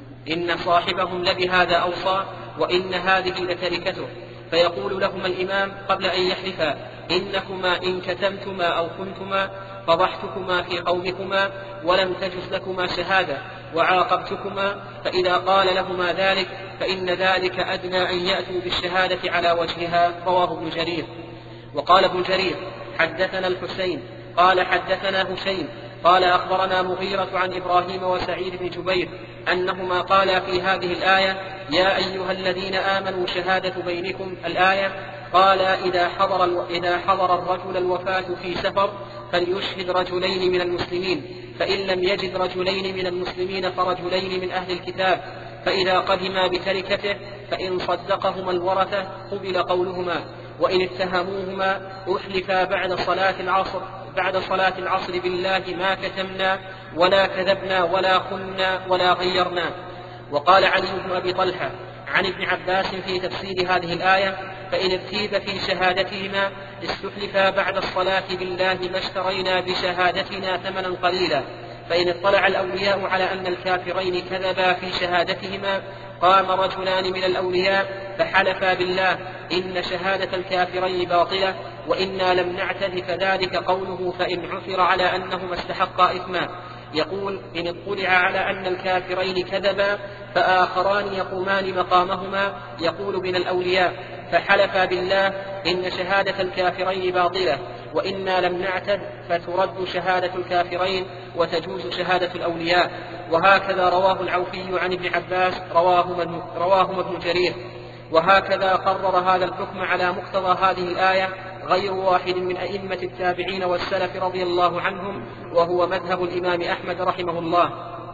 B: إن صاحبهم لبهذا أوصى وإن هذه لتركته. فيقول لهما الإمام قبل أن يحلفا إنكما إن كتمتما أو كنتما فضحتكما في قومكما ولم تجز لكما شهادة وعاقبتكما، فإذا قال لهما ذلك فإن ذلك أدنى أن يأتوا بالشهادة على وجهها. رواه ابن جرير. وقال ابن جرير حدثنا الحسين قال حدثنا هشيم قال أخبرنا مغيرة عن إبراهيم وسعيد بن جبير أنهما قالا في هذه الآية يا أيها الذين آمنوا شهادة بينكم الآية. قال إذا حضر, إذا حضر الرجل الوفاة في سفر فليشهد رجلين من المسلمين، فإن لم يجد رجلين من المسلمين فرجلين من أهل الكتاب، فإذا قدما بتركته فإن صدقهما الورثة قبل قولهما، وإن اتهموهما أحلفا بعد صلاة العصر بعد صلاة العصر بالله ما كتمنا ولا كذبنا ولا خنا ولا غيرنا. وقال علي بن أبي طلحة عن ابن عباس في تفسير هذه الآية: فإن ارتيب في شهادتهما استحلفا بعد الصلاة بالله ما اشترينا بشهادتنا ثمنا قليلا. فإن اطلع الأولياء على أن الكافرين كذبا في شهادتهما قام رجلان من الأولياء فحلفا بالله إن شهادة الكافرين باطلة وإنا لم نعتد، فذلك قوله: فإن عثر على أنهما استحقا إثما. يقول: إن اطلع على أن الكافرين كذبا فآخران يقومان مقامهما، يقول من الأولياء: فحلفا بالله إن شهادة الكافرين باطلة وإنا لم نعتد، فترد شهادة الكافرين وتجوز شهادة الأولياء. وهكذا رواه العوفي عن ابن عباس رواه ابن جرير. وهكذا قرر هذا الحكم على مقتضى هذه الآية غير واحد من أئمة التابعين والسلف رضي الله عنهم، وهو مذهب الإمام أحمد رحمه الله.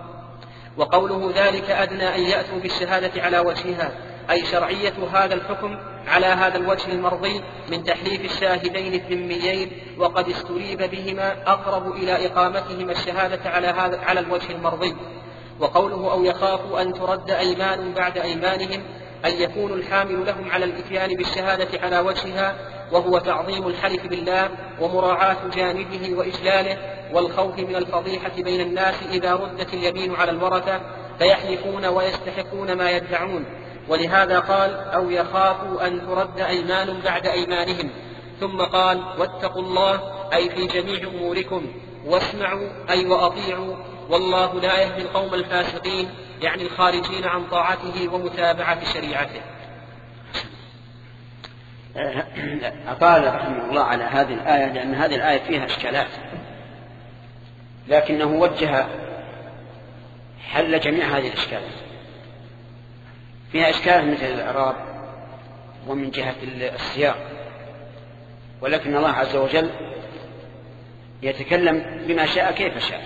B: وقوله ذلك أدنى أن يأتوا بالشهادة على وجهها، أي شرعية هذا الحكم على هذا الوجه المرضي من تحليف الشاهدين الذميين، وقد استريب بهما أقرب إلى إقامتهما الشهادة على, هذا على الوجه المرضي. وقوله: أو يخافوا أن ترد أيمان بعد أيمانهم، أن يكون الحامل لهم على الإتيان بالشهادة على وجهها، وهو تعظيم الحلف بالله ومراعاة جانبه وإجلاله، والخوف من الفضيحة بين الناس إذا ردت اليمين على الورثة فيحلفون ويستحقون ما يدعون. ولهذا قال: أو يخافوا أن ترد أيمان بعد أيمانهم. ثم قال: واتقوا الله، أي في جميع أموركم، واسمعوا أي وأطيعوا، والله لا يهدي القوم الفاسقين، يعني الخارجين عن طاعته ومتابعة شريعته.
A: أطال رحمه الله على هذه الآية لأن هذه الآية فيها إشكالات، لكنه وجه حل جميع هذه الإشكالات. فيها إشكال مثل الإعراب ومن جهة السياق، ولكن الله عز وجل يتكلم بما شاء كيف شاء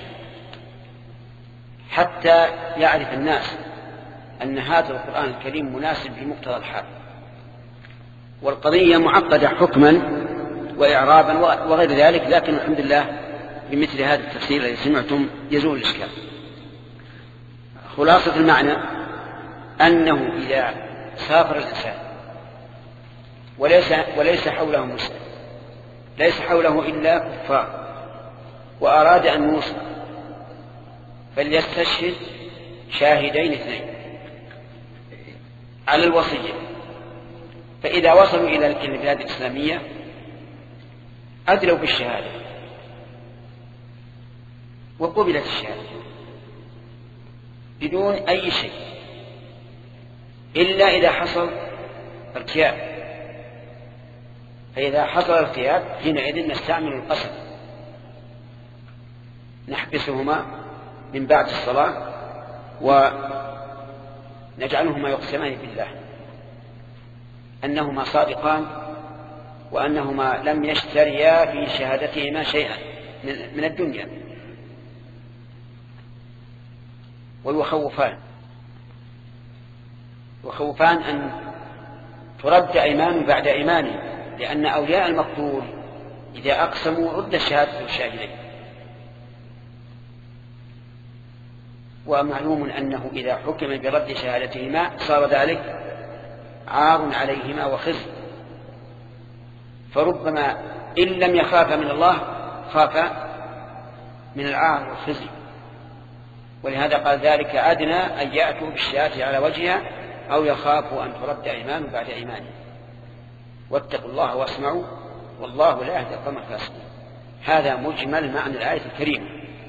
A: حتى يعرف الناس أن هذا القرآن الكريم مناسب لمقتضى الحال. والقضية معقدة حكما وإعرابا وغير ذلك، لكن الحمد لله بمثل هذا التفسير الذي سمعتم يزول الإشكال. خلاصة المعنى أنه إذا سافر الإنسان وليس, وليس حوله مسلم، ليس حوله إلا كفار، وأراد أن يوصل، فليستشهد شاهدين اثنين على الوصية. فإذا وصلوا إلى البلاد الإسلامية أدلوا بالشهادة وقبلت الشهادة بدون أي شيء، إلا إذا حصل ارتياب. فإذا حصل ارتياب حينئذ نستعمل القسم، نحبسهما من بعد الصلاة ونجعلهما يقسمان بالله أنهما صادقان وأنهما لم يشتريا في شهادتهما شيئا من الدنيا، ويخوفان وخوفان أن ترد أيمان بعد أيمانهم، لأن أولياء المقتول إذا أقسموا رد الشهادة الشاهدين. ومعلوم أنه إذا حكم برد شهادتهما صار ذلك عار عليهما وخزي، فربما إن لم يخاف من الله خاف من العار والخزي. ولهذا قال: ذلك أدنى أن يأتوا بالشهادة على وجهها أو يخافوا أن ترد أيمان بعد أيمانهم، واتقوا الله واسمعوا والله لا يهدي القوم الفاسقين. هذا مجمل معنى الآية الكريمة،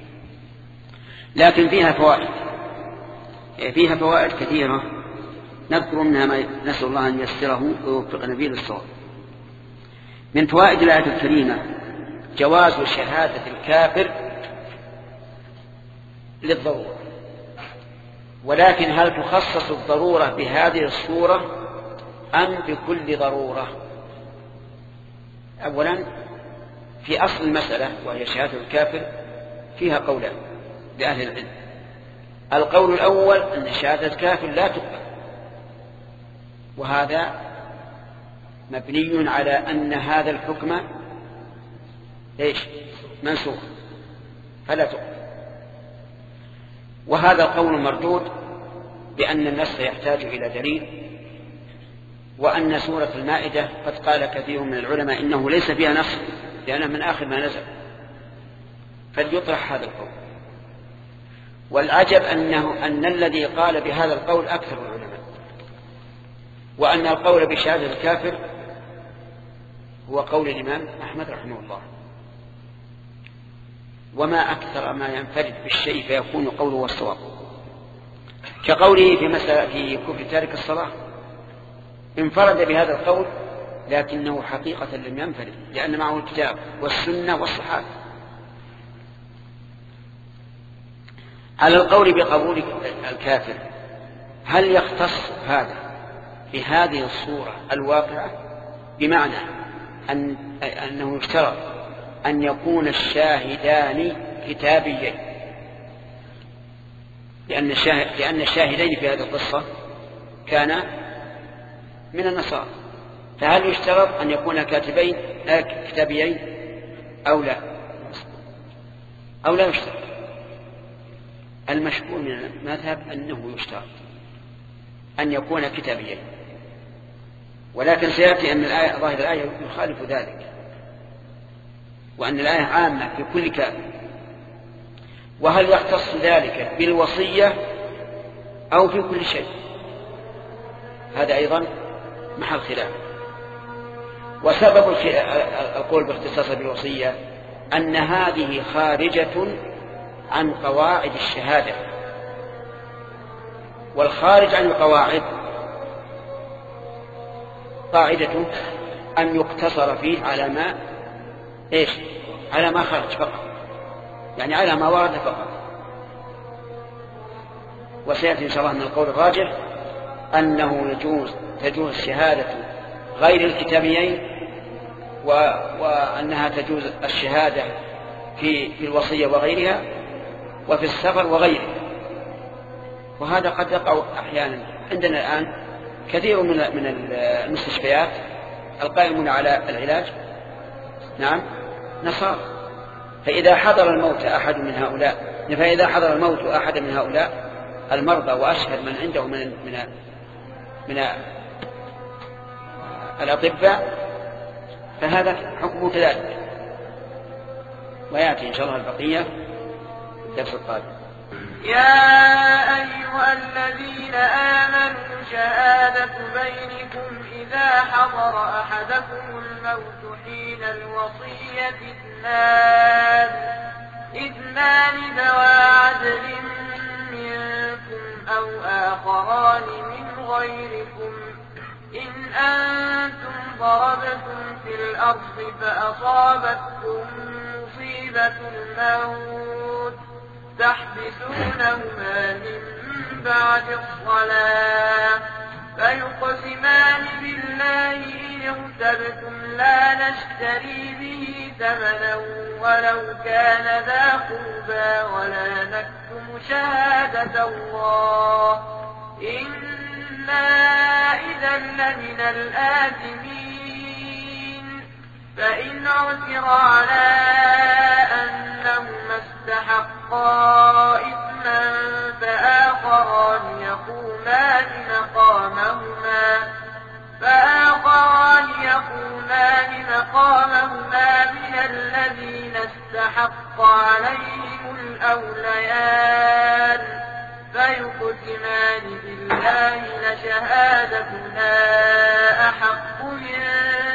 A: لكن فيها فوائد فيها فوائد كثيرة، نذكر منها ما نسأل الله أن ييسره ويوفقنا به للصواب. من فوائد الآية الكريمة جواز شهادة الكافر للضرورة، ولكن هل تخصص الضرورة بهذه الصورة أم بكل ضرورة؟ أولا في أصل المسألة وهي شهادة الكافر فيها قولان لأهل العلم. القول الأول أن شهادة الكافر لا تقبل وهذا مبني على أن هذا الحكم إيش منسوخ فلا تقبل. وهذا القول مردود بأن النص يحتاج إلى دليل، وأن سورة المائدة قد قال كثير من العلماء إنه ليس فيها نص لأنه من آخر ما نزل، فليطرح هذا القول. والعجب أنه أن الذي قال بهذا القول أكثر العلماء، وأن القول بشهادة الكافر هو قول الإمام أحمد رحمه الله. وما أكثر ما ينفرد بالشيء فيكون قوله والصواب، كقوله في مسألة في كفر تارك الصلاة، انفرد بهذا القول لكنه حقيقة لم ينفرد، لأن معه الكتاب والسنة والصحابة. على القول بقبول الكافر، هل يختص هذا بهذه الصورة الواقعة؟ بمعنى أن أنه يشترط أن يكون الشاهدان كتابيين، لأن الشاهد لأن الشاهدين في هذه القصة كان من النصارى، فهل يشترط أن يكون كاتبين كتابيين أو لا أو لا يشترط؟ المشهور من المذهب أنه يشترط أن يكون كتابيين، ولكن سيأتي أن الآية ظاهر الآية يخالف ذلك، وأن الآية عامة في كل كافر. وهل يختص ذلك بالوصية أو في كل شيء؟ هذا أيضا محل خلاف. وسبب القول باختصاص بالوصية أن هذه خارجة عن قواعد الشهادة، والخارج عن القواعد قاعدته أن يقتصر فيه على ما إيش على ما خرج فقط، يعني على ما ورد فقط. وسيأتي إن شاء الله من القول الراجح أنه يجوز تجوز شهادة غير الكتابيين، و... وأنها تجوز الشهادة في في الوصية وغيرها، وفي السفر وغيره. وهذا قد يقع أحيانا. عندنا الآن كثير من من المستشفيات القائمون على العلاج نعم نصارى، فإذا حضر الموت أحد من هؤلاء فإذا حضر الموت أحد من هؤلاء المرضى وأشهد من عنده من من من الأطباء فهذا حكمه كذلك. ويأتي إن شاء الله البقية درس القادم.
C: يا أيها الذين آمنوا شهادة بينكم إذا حضر أحدكم الموت حين الوصية اثنان اثنان ذوى عدل منكم أو آخران من غيركم إن أنتم ضربتم في الأرض فأصابتكم مصيبة الموت تحبسونهما من بعد الصلاة فيقسمان بالله إن ارتبتم لا نشتري به ثمنا ولو كان ذا قربى ولا نكتم شهادة الله إنا إذا لمن الآثمين. فإن عثر على أنهما استحقا إثما فآخران يقومان مقامهما فآخران يقومان مقامهما من الذين استحق عليهم الأوليان فيقسمان بالله لشهادتنا أحق من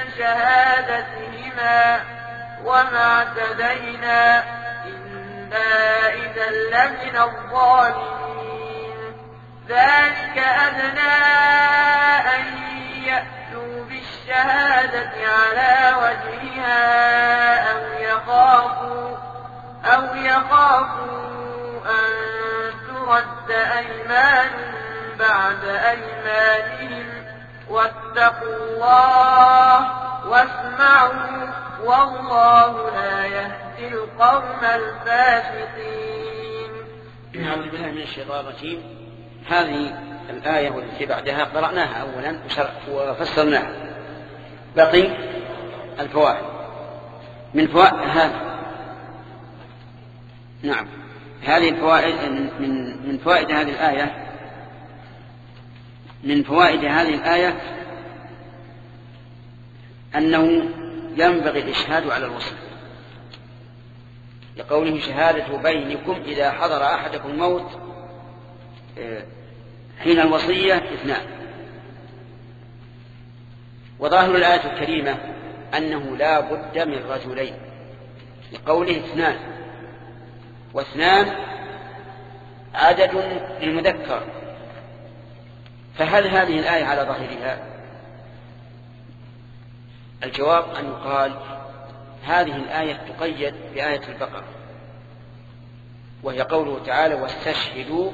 C: شهادتهما وما اعتدينا إنا إذا لمن الظالمين. ذلك أدنى أن يأتوا بالشهادة على وجهها أو يخافوا أو يخافوا أن ترد أيمان بعد أيمانهم واتقوا الله واسمعوا والله لا يهدي القوم الفاسقين.
A: أعوذ بالله من الشيطان الرجيم. هذه الآية والتي بعدها قرأناها أولا وفسرناها، بقي الفوائد. من فوائد هذا نعم هذه الفوائد من من فوائد هذه الآية من فوائد هذه الآية أنه ينبغي الإشهاد على الوصية، لقوله شهادة بينكم إذا حضر أحدكم الموت حين الوصية اثنان. وظاهر الآية الكريمة أنه لا بد من رجلين، لقوله اثنان، واثنان عدد للمذكر. فهل هذه الآية على ظاهرها؟ الجواب أن يقال هذه الآية تقيد بآية البقرة، وهي قوله تعالى واستشهدوا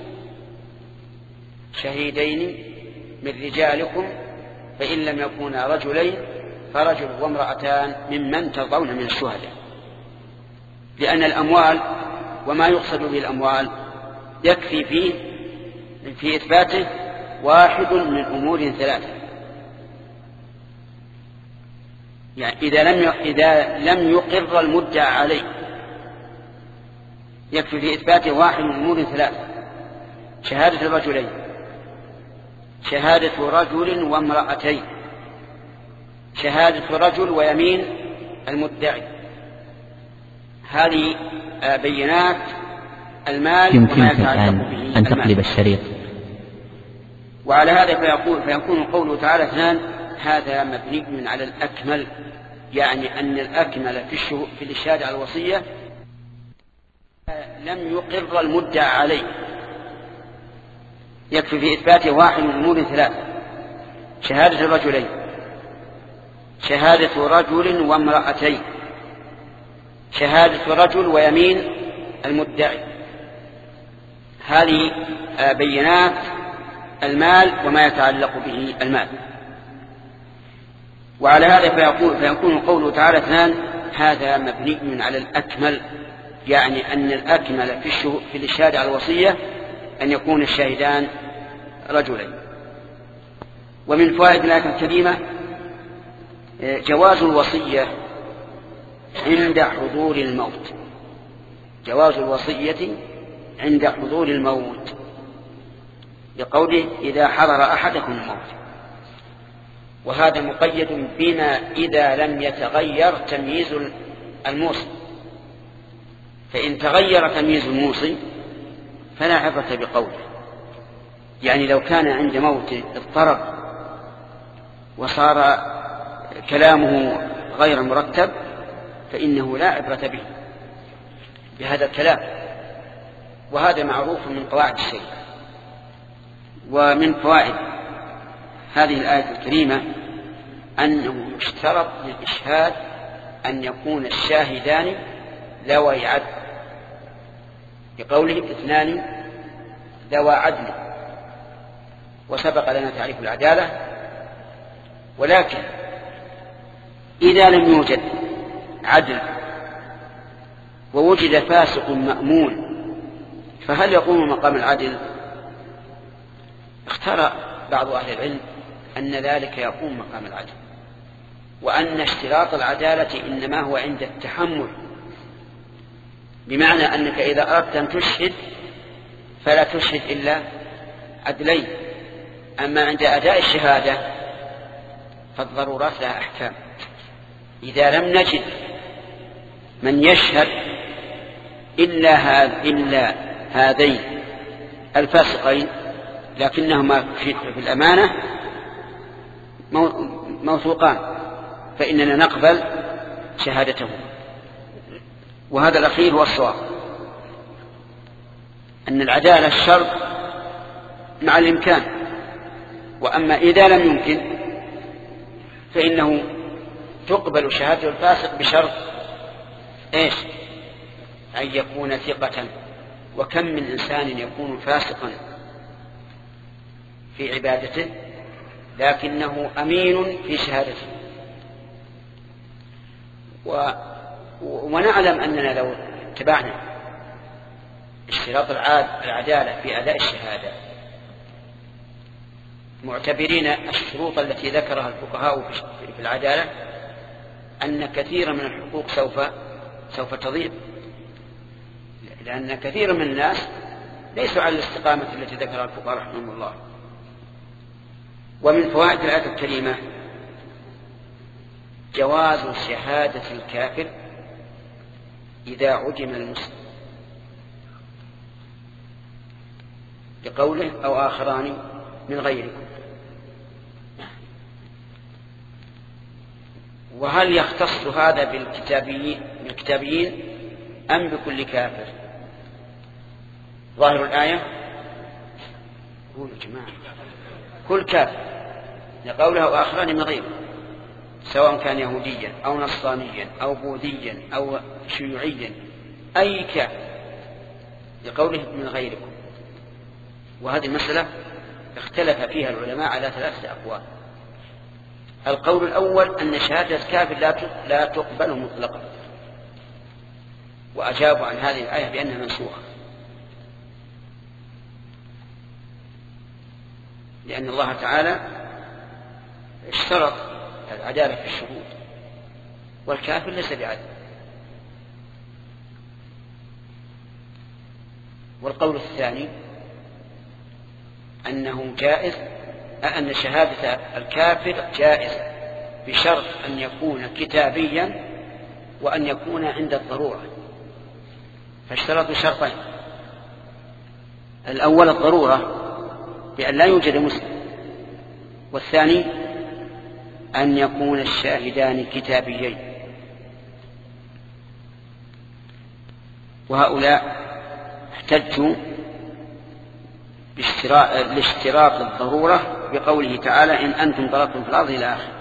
A: شهيدين من رجالكم فإن لم يكونا رجلين فرجل وامرأتان ممن ترضون من الشهداء. لأن الأموال وما يقصد بالأموال يكفي فيه في إثباته واحد من أمور ثلاثة، يعني إذا لم إذا لم يقر المدعى عليه يكفي في إثباته واحد من أمور ثلاثة: شهادة الرجلين، شهادة رجل وامرأتين، شهادة رجل ويمين المدعي. هذه بينات المال وما يتعلق به
D: أن تقلب الشريط.
A: وعلى هذا فيقول فيكون قوله تعالى اثنان هذا مبني على الأكمل، يعني أن الأكمل في الشهود في الإشهاد على الوصية لم يقر المدعى عليه يكفي في إثباته واحد من أمور ثلاثة: شهادة الرجلين، شهادة رجل وامرأتين، شهادة رجل ويمين المدعي. هذه بينات المال وما يتعلق به المال. وعلى هذا فيقول فيكون قوله تعالى اثنان هذا مبني على الأكمل، يعني أن الأكمل في الشهود في الإشهاد على الوصية أن يكون الشاهدان رجلين. ومن فوائد الآية الكريمة جواز الوصية عند حضور الموت، جواز الوصية عند حضور الموت، لقوله إذا حضر أحدكم الموت. وهذا مقيد بما إذا لم يتغير تمييز الموصي، فإن تغير تمييز الموصي فلا عبرة بقوله. يعني لو كان عند موت اضطرب وصار كلامه غير مرتب فإنه لا عبرة به بهذا الكلام، وهذا معروف من قواعد الشريعة. ومن فوائد هذه الآية الكريمة أنه يشترط للإشهاد أن يكون الشاهدان ذوي عدل، بقوله اثنان ذوى عدل، وسبق لنا تعريف العدالة. ولكن إذا لم يوجد عدل ووجد فاسق مأمون فهل يقوم مقام العدل؟ اختار بعض أهل العلم أن ذلك يقوم مقام العدل، وأن اشتراط العدالة إنما هو عند التحمل، بمعنى أنك إذا أردت أن تشهد فلا تشهد إلا عدلين. أما عند أداء الشهادة فالضرورات لها أحكام. إذا لم نجد من يشهد إلا, هذ إلا هذين الفاسقين لكنهما في الأمانة موثوقان فإننا نقبل شهادته. وهذا الأخير هو الصواب، أن العدالة الشرط مع الإمكان. وأما إذا لم يمكن فإنه تقبل شهادة الفاسق بشرط إيش؟ أن يكون ثقة. وكم من إنسان يكون فاسقا في عبادته لكنه أمين في شهادته. و... ونعلم أننا لو اتبعنا اشتراط العدالة في أداء الشهادة معتبرين الشروط التي ذكرها الفقهاء في العدالة أن كثيرا من الحقوق سوف سوف تضيع، لأن كثير من الناس ليسوا على الاستقامة التي ذكرها الفقهاء رحمهم الله. ومن فوائد الآية الكريمة جواز شهادة الكافر إذا عدم المسلم، لقوله أو آخران من غيركم. وهل يختص هذا بالكتابيين, بالكتابيين أم بكل كافر؟ ظاهر الآية قولوا جماعة كل كافر، لقوله أو آخران من غيركم، سواء كان يهوديا أو نصرانيا أو بوذيا أو شيوعيا، أي كافر، لقوله من غيركم. وهذه المسألة اختلف فيها العلماء على ثلاثة أقوال. القول الأول أن شهادة الكافر لا تقبل مطلقا، وأجابوا عن هذه الآية بأنها منسوخة، لأن الله تعالى اشترط العدالة في الشهود، والكافر ليس بعدل. والقول الثاني أنه جائز، أن شهادة الكافر جائزة بشرط أن يكون كتابيا وأن يكون عند الضرورة. فاشترطوا شرطين: الأول الضرورة بأن لا يوجد مسلم، والثاني أن يكون الشاهدان كتابيين. وهؤلاء احتجوا لاشتراط الضرورة بقوله تعالى إن أنتم ضربتم في الأرض إلى آخره،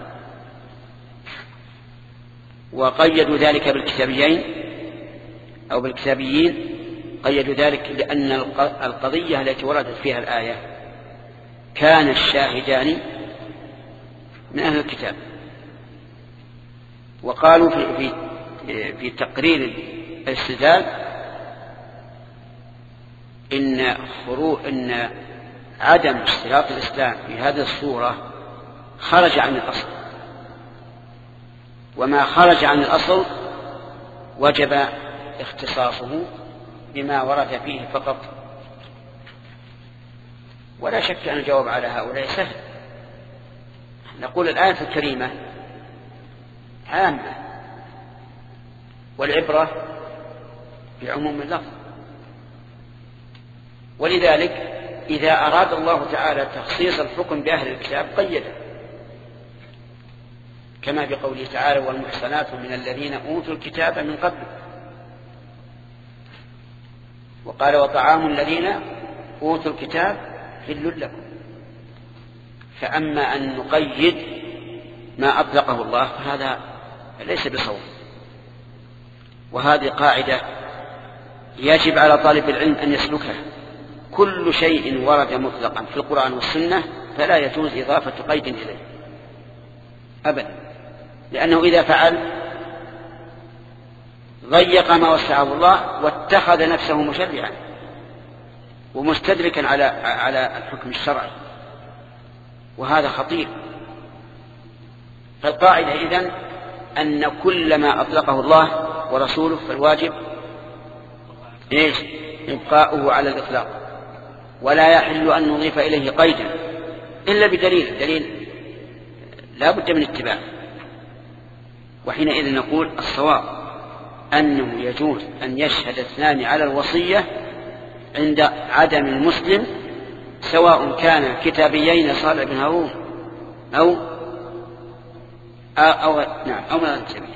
A: وقيدوا ذلك بالكتابيين أو بالكتابيين، قيدوا ذلك لأن القضية التي وردت فيها الآية كان الشاهدان من أهل الكتاب. وقالوا في, في, في تقرير الاستدلال إن خروج إن عدم اشتراط الإسلام في هذه الصورة خرج عن الأصل، وما خرج عن الأصل وجب اختصاصه بما ورد فيه فقط. ولا شك أن الجواب على هؤلاء سهل. نقول الآية الكريمة عامة، والعبرة بعموم اللفظ، ولذلك إذا أراد الله تعالى تخصيص الحكم بأهل الكتاب قيده، كما في قوله تعالى والمحصنات من الذين أوتوا الكتاب من قبل، وقال وطعام الذين أوتوا الكتاب حل لكم. فأما أن نقيد ما أطلقه الله فهذا ليس بصواب. وهذه قاعدة يجب على طالب العلم أن يسلكها: كل شيء ورد مطلقا في القرآن والسنة فلا يجوز إضافة قيد إليه أبدا، لأنه إذا فعل ضيق ما وسعه الله واتخذ نفسه مشرعا ومستدركا على على الحكم الشرعي، وهذا خطير. فالقاعدة إذن أن كل ما أطلقه الله ورسوله فالواجب إيش؟ إبقاؤه على الإطلاق، ولا يحل أن نضيف إليه قيدا إلا بدليل، دليل لا بد من اتباعه. وحينئذ نقول الصواب أنه يجوز أن يشهد اثنان على الوصية عند عدم المسلم، سواء كان كتابيين صالح بن هارون أو أو نعم أو من الكتابيين.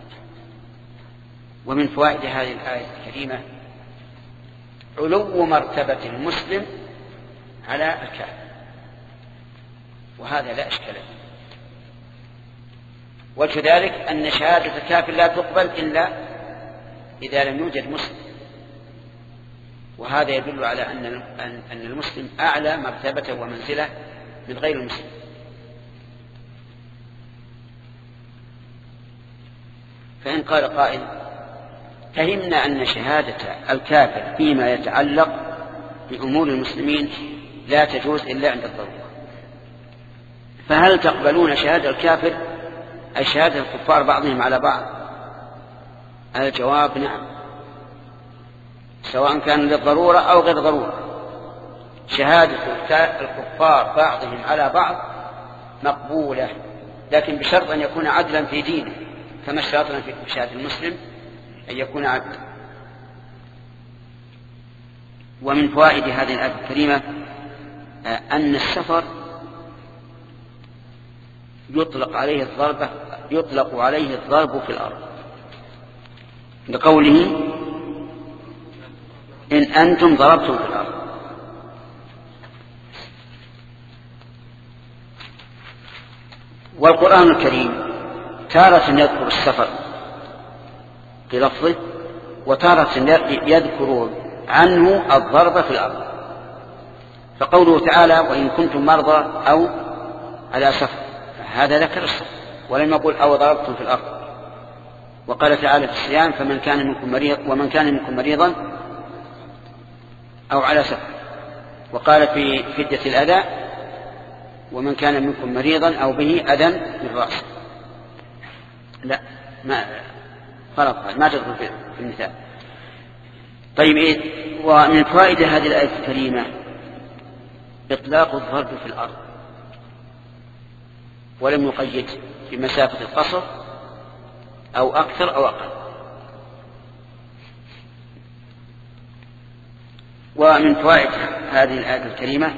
A: ومن فوائد هذه الآية الكريمة علو مرتبة المسلم على الكافر، وهذا لا إشكال فيه. وجه ذلك أن شهادة الكافر لا تقبل إلا إذا لم يوجد مسلم، وهذا يدل على أن أن المسلم أعلى مرتبة ومنزلة من غير المسلم. فإن قال قائل فهمنا أن شهادة الكافر فيما يتعلق بأمور المسلمين لا تجوز إلا عند الضرورة، فهل تقبلون شهادة الكافر أي شهادة الكفار بعضهم على بعض؟ الجواب نعم، سواء كان للضرورة أو غير ضرورة. شهادة الكفار بعضهم على بعض مقبولة، لكن بشرط أن يكون عدلا في دينه، كما اشترطنا في شهادة المسلم أن يكون عدلا. ومن فوائد هذه الآية الكريمة أن السفر يطلق عليه الضرب يطلق عليه الضرب في الأرض، لقوله إن أنتم ضربتم في الأرض. والقرآن الكريم تارة يذكر السفر بلفظه، وتارة يذكر عنه الضرب في الأرض. فقوله تعالى وإن كنتم مرضى أو على سفر، هذا ذكر السفر ولم يقل أو ضربتم في الأرض. وقال تعالى في الصيام فمن كان منكم مريض ومن كان منكم مريضا أو على سفر. وقال في فدية الأذى ومن كان منكم مريضا أو به أذى من رأسه. لا ما خلاص ما تدخل في المثال. طيب إيه؟ ومن فوائد هذه الآية الكريمة إطلاق الضرب في الأرض، ولم يقيد بمسافة القصر أو أكثر أو أقل. ومن فوائد هذه الآية الكريمة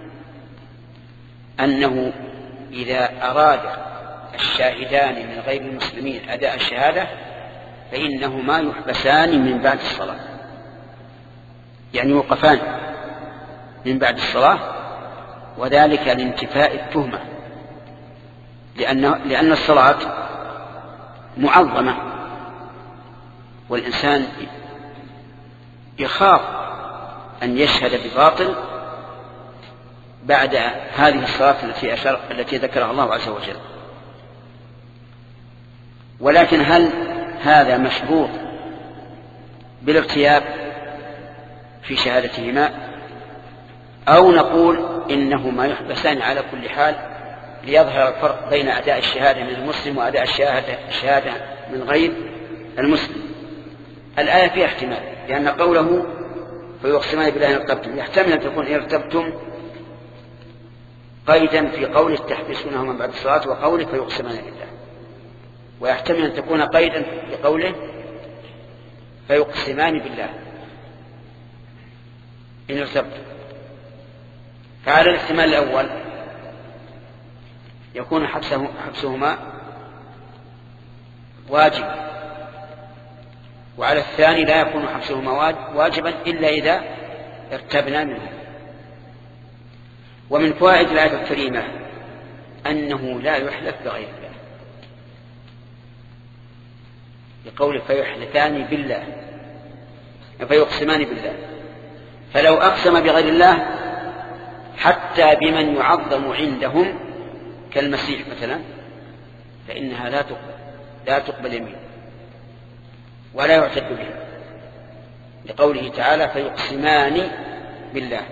A: أنه إذا أراد الشاهدان من غير المسلمين أداء الشهادة فإنهما يحبسان من بعد الصلاة، يعني يوقفان من بعد الصلاة، وذلك لانتفاء التهمة، لأن, لأن الصلاة معظمة والإنسان يخاف أن يشهد بباطل بعد هذه الصلاة التي أشار التي ذكرها الله عز وجل. ولكن هل هذا مشروط بالارتياب في شهادتهما، أو نقول إنهما يحبسان على كل حال ليظهر الفرق بين أداء الشهادة من المسلم وأداء الشهادة, الشهادة من غير المسلم؟ الآية فيها احتمال، لأن قوله فيقسمان بالله إن ارتبتم يحتمل أن تكون إن ارتبتم قيدا في قوله تحبسونهما بعد الصلاة وقوله فيقسمان بالله، ويحتمل أن تكون قيدا في قوله فيقسمان بالله إن ارتبتم. فعلى الاحتمال الأول يكون حبسهما واجبا، وعلى الثاني لا يكون حبسهما واجبا إلا إذا ارتبنا منه. ومن فوائد الآية الكريمة أنه لا يحلف بغير الله، بقول فيحلفان بالله فيقسمان بالله. فلو أقسم بغير الله حتى بمن يعظم عندهم كالمسيح مثلا فإنها لا تقبل لا تقبل يمين ولا يعتد بها، لقوله تعالى فيقسمان بالله.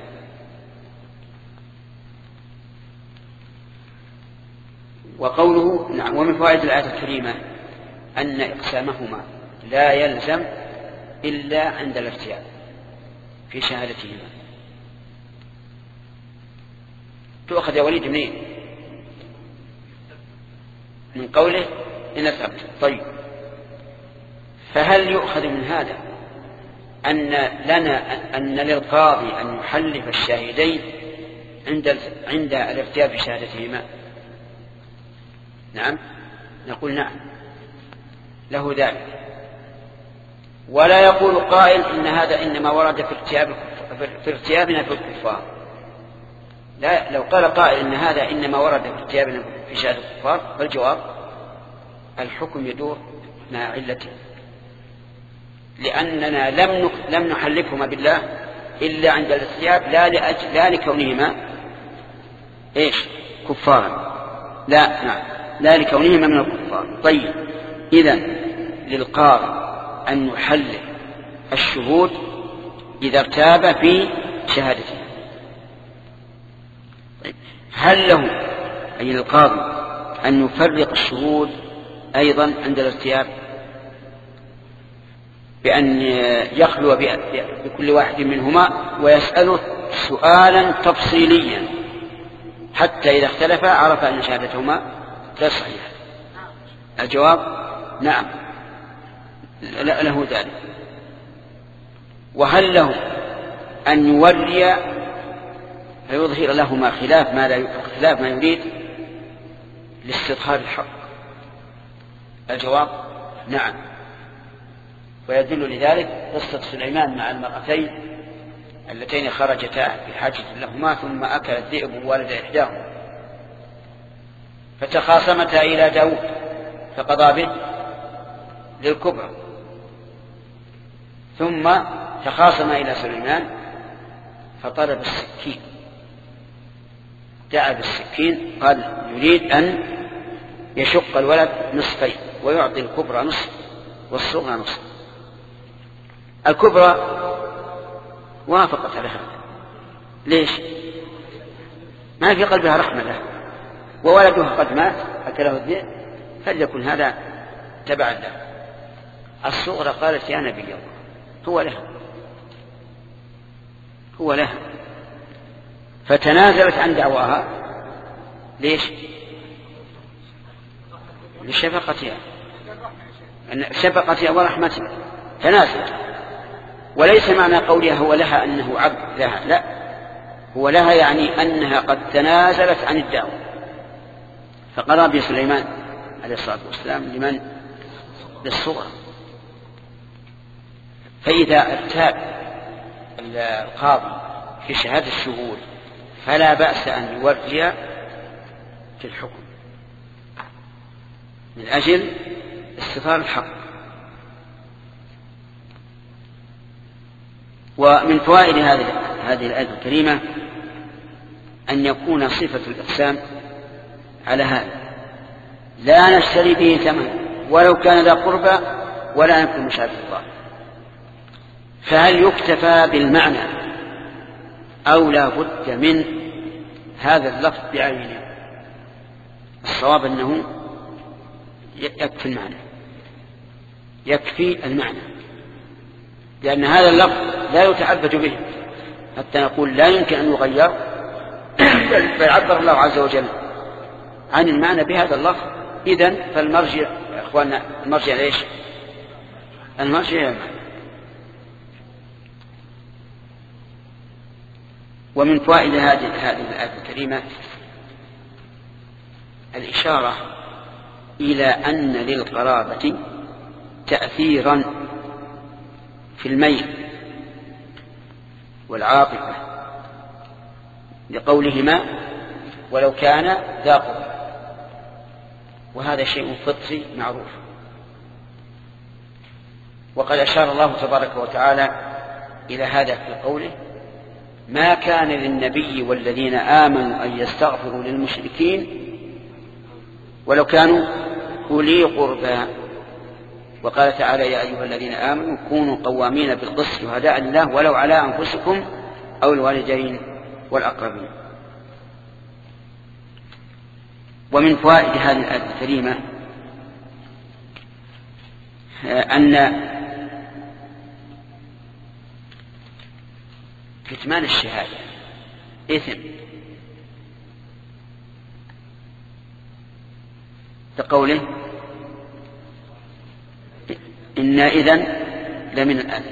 A: وقوله نعم. ومن فوائد الآية الكريمة أن إقسامهما لا يلزم إلا عند الارتياب في شهادتهما. تؤخذ يا وليد منين؟ من قوله إن ارتبت. طيب فهل يؤخذ من هذا أن لنا أن للقاضي أن يحلف الشاهدين عند عند الارتياب في شهادتهما؟ نعم نقول نعم له ذلك. ولا يقول قائل إن هذا إنما ورد في ارتياب في ارتيابنا في الكفار. لا، لو قال قائل إن هذا إنما ورد في ارتيابنا في شهادة الكفار فالجواب الحكم يدور مع علته، لأننا لم لم نحلفهما بالله إلا عند الارتياب، لا لأجل لا لكونهما إيش كفارا، لا نعم لا لكونهما من الكفار. طيب إذن للقاضي أن يحلف الشهود إذا ارتاب في شهادته. طيب هل له أي للقاضي أن يفرق الشهود أيضا عند الارتياب بأن يخلو بكل واحد منهما ويسأله سؤالا تفصيليا حتى إذا اختلف عرف أن شهادتهما لا صحيحة. الجواب نعم له ذلك. وهل له أن يوري فيظهر لهما خلاف ما, لا خلاف ما يريد لاستظهار الحق؟ الجواب نعم. ويدل لذلك قصة سليمان مع المرأتين اللتين خرجتا في حاجة لهما ثم أكل الذئب والد إحداهما فتخاصمتا إلى داود فقضى به للكبرى ثم تخاصم إلى سليمان فطلب السكين دعا بالسكين قال يريد أن يشق الولد نصفين ويعطي الكبرى نصف والصغرى نصف. الكبرى وافقت على هذا. ليش؟ ما في قلبها رحمة له وولدها قد مات أكله الذئب فليكن هذا تبعا له. الصغرى قالت يا نبي الله هو لها هو لها فتنازلت عن دعواها. ليش؟ لشفقتها شفقتها ورحمتها تنازلت. وليس معنى قولها هو لها أنه عبد لها، لا، هو لها يعني أنها قد تنازلت عن الدعوة. فقضى به سليمان عليه الصلاة والسلام لمن؟ للصغرى. فإذا ارتاب القاضي في شهادة الشهود فلا بأس أن يوري في الحكم من أجل استظهار الحق. ومن فوائد هذه الآية الكريمة أن يكون صفة الإقسام على هذا لا نشتري به ثمن ولو كان ذا قربى ولا نكون مشارك الله. فهل يكتفى بالمعنى أو لا بد من هذا اللفظ بعينه؟ الصواب أنه يكفي المعنى يكفي المعنى لأن هذا اللفظ لا يتعبد به حتى نقول لا يمكن أن يغير فيعبر الله عز وجل عن المعنى بهذا اللفظ. إذن فالمرجع يا أخواننا المرجع ليش؟ المرجع المعنى. ومن فوائد هذه الآية الكريمة الإشارة إلى أن للقرابة تأثيرا في الميل والعاطفة لقولهما ولو كان ذا قربى، وهذا شيء فطري معروف. وقد أشار الله تبارك وتعالى إلى هذا في قوله ما كان للنبي والذين آمنوا أن يستغفروا للمشركين ولو كانوا أولي قربى. وقال تعالى يا أيها الذين آمنوا كونوا قوامين بالقسط شهداء لله ولو على أنفسكم أو الوالدين والأقربين. ومن فوائد هذه الآية الكريمة أن كتمان الشهادة إثم كقوله إنا إذن لمن الآثم.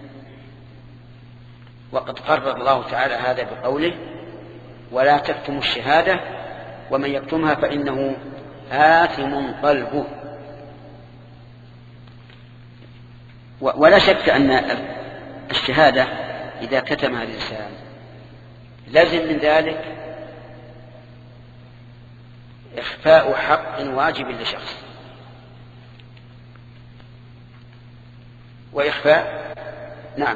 A: وقد قرر الله تعالى هذا بقوله ولا تكتموا الشهادة ومن يكتمها فإنه آثم قلبه. ولا شك أن الشهادة إذا كتمها الإنسان لازم من ذلك إخفاء حق واجب لشخص وإخفاء نعم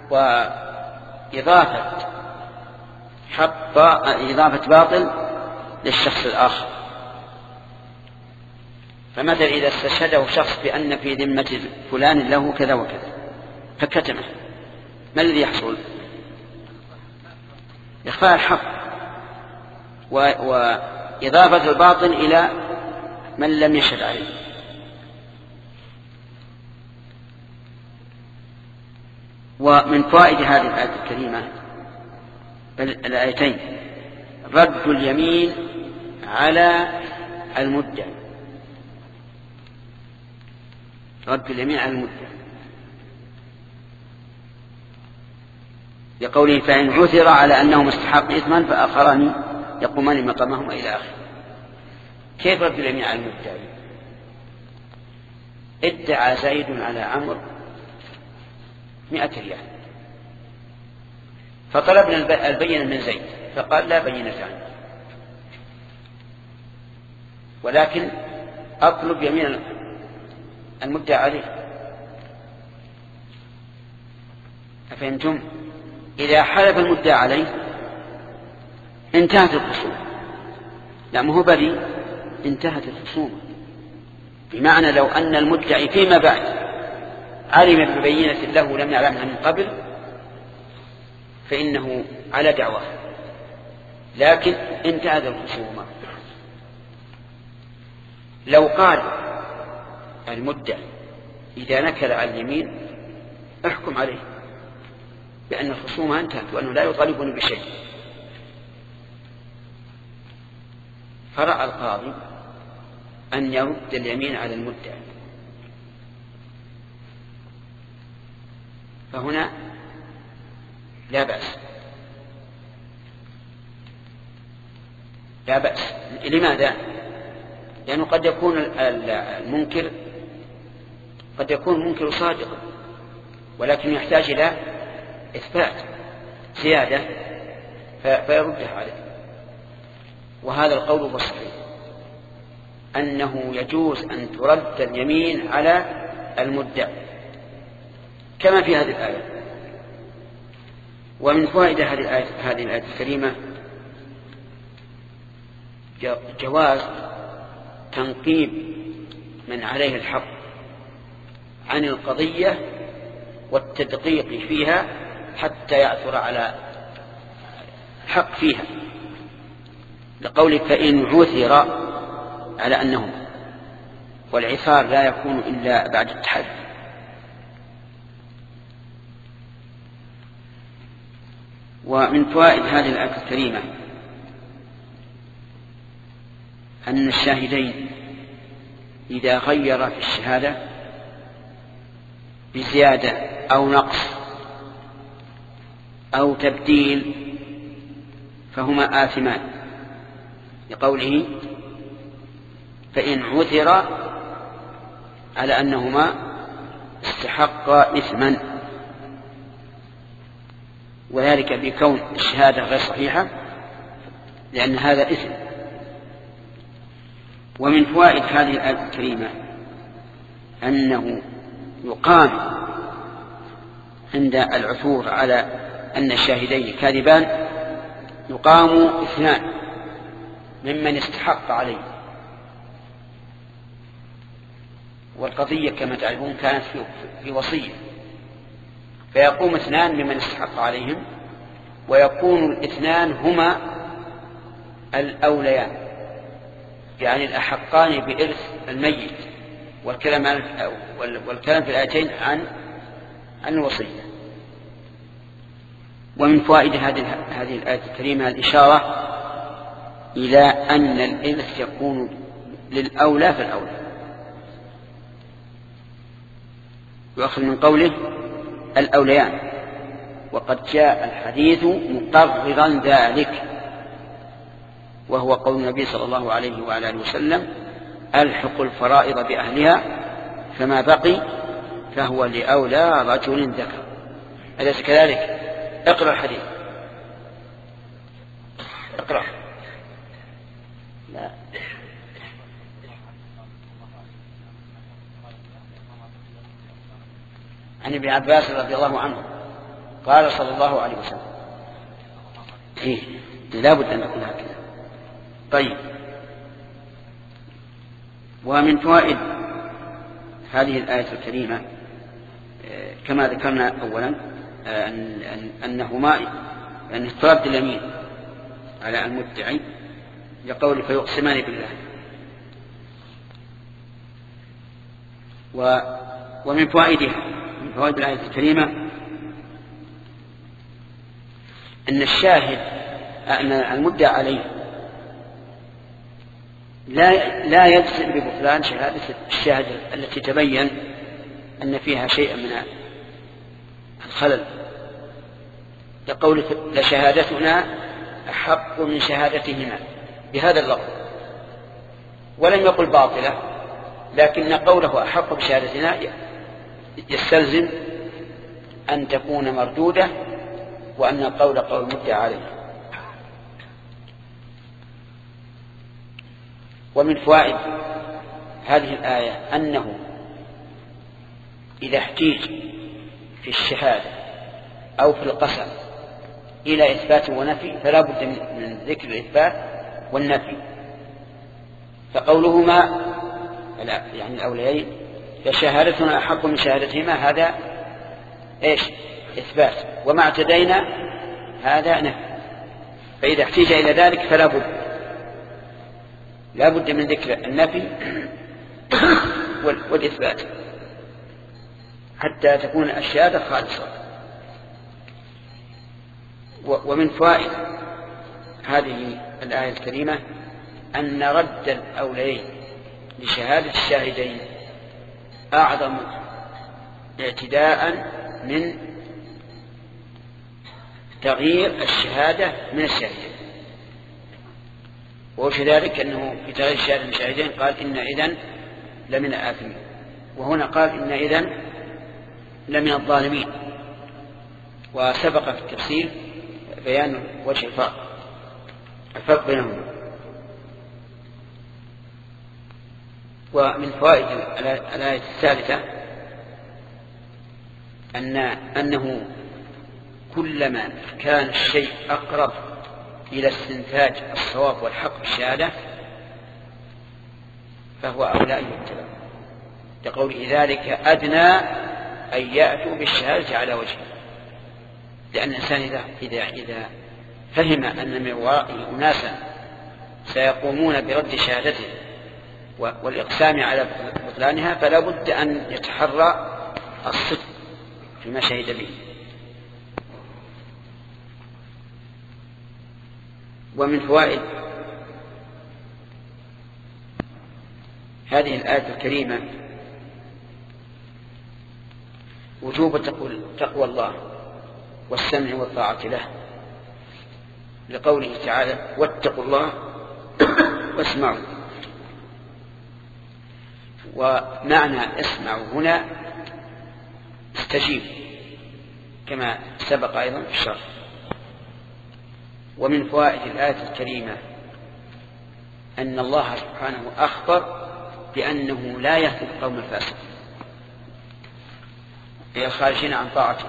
A: وإضافة حق إضافة باطل للشخص الآخر. فمثلا إذا استشهده شخص بأن في ذمة فلان له كذا وكذا فكتمه ما الذي يحصل؟ إخفاء الحق وإضافة إضافة الباطن إلى من لم يشهد عليه. ومن فوائد هذه الآية الكريمة الآيتين رد اليمين على المدعي، رد اليمين على المدعي لقوله فإن عثر على أنهم استحقوا إثما فآخران يقومان مقامهما إلى آخره. كيف رد اليمين على المدعي؟ ادعى زيد على عمرو مئة ريال فطلبنا البينة من زيد فقال لا بينة عنه، ولكن أطلب يمين المدعى عليه. أفهمتم؟ إذا حلف المدعى عليه انتهت الخصومة، لا ما هو بريء، انتهت الخصومة. بمعنى لو أن المدعي فيما بعد علم ببينة له لم يعلمها من قبل فإنه على دعوة، لكن انتهت الخصومة. لو قال المدعي إذا نكل على اليمين احكم عليه بأن الخصومة انتهت وأنه لا يطالبني بشيء، فرأى القاضي أن يرد اليمين على المدعي، فهنا لا بأس، لا بأس. لماذا؟ لأنه قد يكون المنكر قد يكون المنكر صادقا ولكن يحتاج إلى إثبات زيادة فيردها عليه. وهذا القول هو الصحيح، أنه يجوز أن ترد اليمين على المدعي كما في هذه الآية. ومن فوائد هذه الآية, هذه الآية الكريمة جواز تنقيب من عليه الحق عن القضية والتدقيق فيها حتى يعثر على حق فيها، لقوله فإن عثر على أنهم، والعثار لا يكون إلا بعد التحري. ومن فوائد هذه الآية الكريمة أن الشاهدين إذا غير في الشهادة بزيادة أو نقص أو تبديل فهما آثمان، لقوله فإن عثر على أنهما استحقا إثما، وذلك بكون الشهادة غير صحيحة لأن هذا إثم. ومن فوائد هذه الآية الكريمة أنه يقام عند العثور على أن الشاهدين كاذبان يقام اثنان ممن استحق عليه، والقضية كما تعلمون كانت في وصية، فيقوم اثنان ممن استحق عليهم ويكون الاثنان هما الأوليان، يعني الأحقان بإرث الميت، والكلام والكلام في الآيتين عن عن الوصية. ومن فوائد هذه هذه الآية الكريمة الإشارة إلى أن الإرث يكون للأولى فالأولى، يؤخذ من قوله الأوليان، وقد جاء الحديث مقررا ذلك، وهو قول النبي صلى الله عليه وعلى آله وسلم ألحق الفرائض بأهلها فما بقي فهو لأولى رجل ذكر. أليس كذلك؟ اقرأ الحديث، اقرأ. لا عن ابن عباس رضي الله عنه قال صلى الله عليه وسلم إيه لا بد أن نكون هكذا. طيب، ومن فوائد هذه الآية الكريمة كما ذكرنا أولا أن أنهما أن ترد اليمين على المدعي لقول فيقسمان بالله. و ومن فوائدها من فوائد الآية الكريمة أن الشاهد أن المدعى عليه لا لا يجزم ببطلان شهادة الشاهد التي تبين أن فيها شيئا من الخلل، لقول لشهادتنا أحق من شهادتهما بهذا اللفظ، ولم يقل باطلة، لكن قوله أحق بشهادتنا يستلزم أن تكون مردودة وأن القول قول مدعى عليه. ومن فوائد هذه الآية أنه إذا احتيج في الشهادة أو في القسم إلى إثبات ونفي فلا بد من ذكر الإثبات والنفي، فقولهما يعني الأوليين فشهادتنا أحق من شهادتهما هذا إيش؟ إثبات، وما اعتدينا هذا نفي، فإذا احتيج إلى ذلك فلا بد لا بد من ذكر النفي والإثبات حتى تكون الشهادة خالصة. ومن فوائد هذه الآية الكريمة أن رد الأوليين لشهادة الشاهدين أعظم اعتداء من تغيير الشهادة من الشاهدين، وفي ذلك أنه في تغيير الشهادة من الشاهدين قال إن إذن لمن الآثمين، وهنا قال إن إذن لمن الظالمين، وسبق في التفسير بيان وجه الفرق الفرق بينهما. ومن فوائد الآية الثالثة أن أنه كلما كان الشيء أقرب إلى استنتاج الصواب والحق بالشهادة فهو أولى أن يتبع، لقول ذلك أدنى أن يأتوا بالشهادة على وجهه، لأن الإنسان إذا, إذا, إذا فهم أن من ورائه أناسا سيقومون برد شهادته والإقسام على بطلانها فلا بد أن يتحرى الصدق فيما شهد به. ومن فوائد هذه الآية الكريمة وجوب تقوى الله والسمع والطاعة له، لقوله تعالى واتقوا الله واسمعوا. ومعنى اسمعوا هنا استجيب كما سبق أيضا في الشرح. ومن فوائد الآية الكريمة أن الله سبحانه أخبر بأنه لا يهدي القوم الفاسقين هي الخارجين عن طاعته،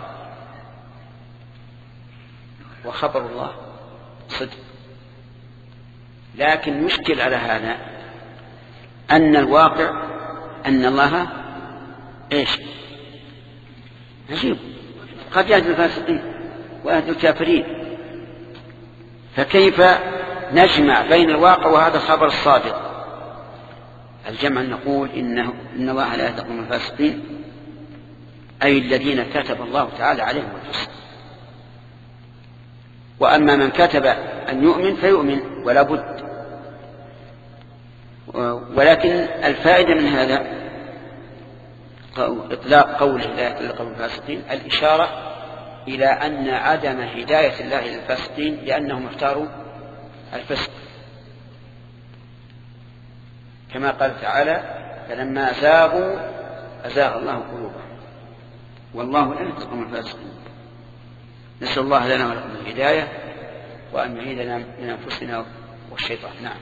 A: وخبر الله صدق. لكن يشكل على هذا أن الواقع أن الله إيش عجيب قد يهدي الفاسقين ويهدي الكافرين، فكيف نجمع بين الواقع وهذا الخبر الصادق؟ الجمع نقول إنه إن الله لا يهدي القوم الفاسقين أي الذين كتب الله تعالى عليهم الفسق، وأما من كتب أن يؤمن فيؤمن ولا بد. ولكن الفائدة من هذا إطلاق قوله لا يهدي القوم الفاسقين الإشارة إلى أن عدم هداية الله للفاسقين لأنهم اختاروا الفسق، كما قال تعالى فلما زاغوا أزاغ الله قلوبهم والله لا يهدي القوم الفاسقين. نسأل الله لنا ولكم الهداية وأن يعيذنا من أنفسنا والشيطان. نعم.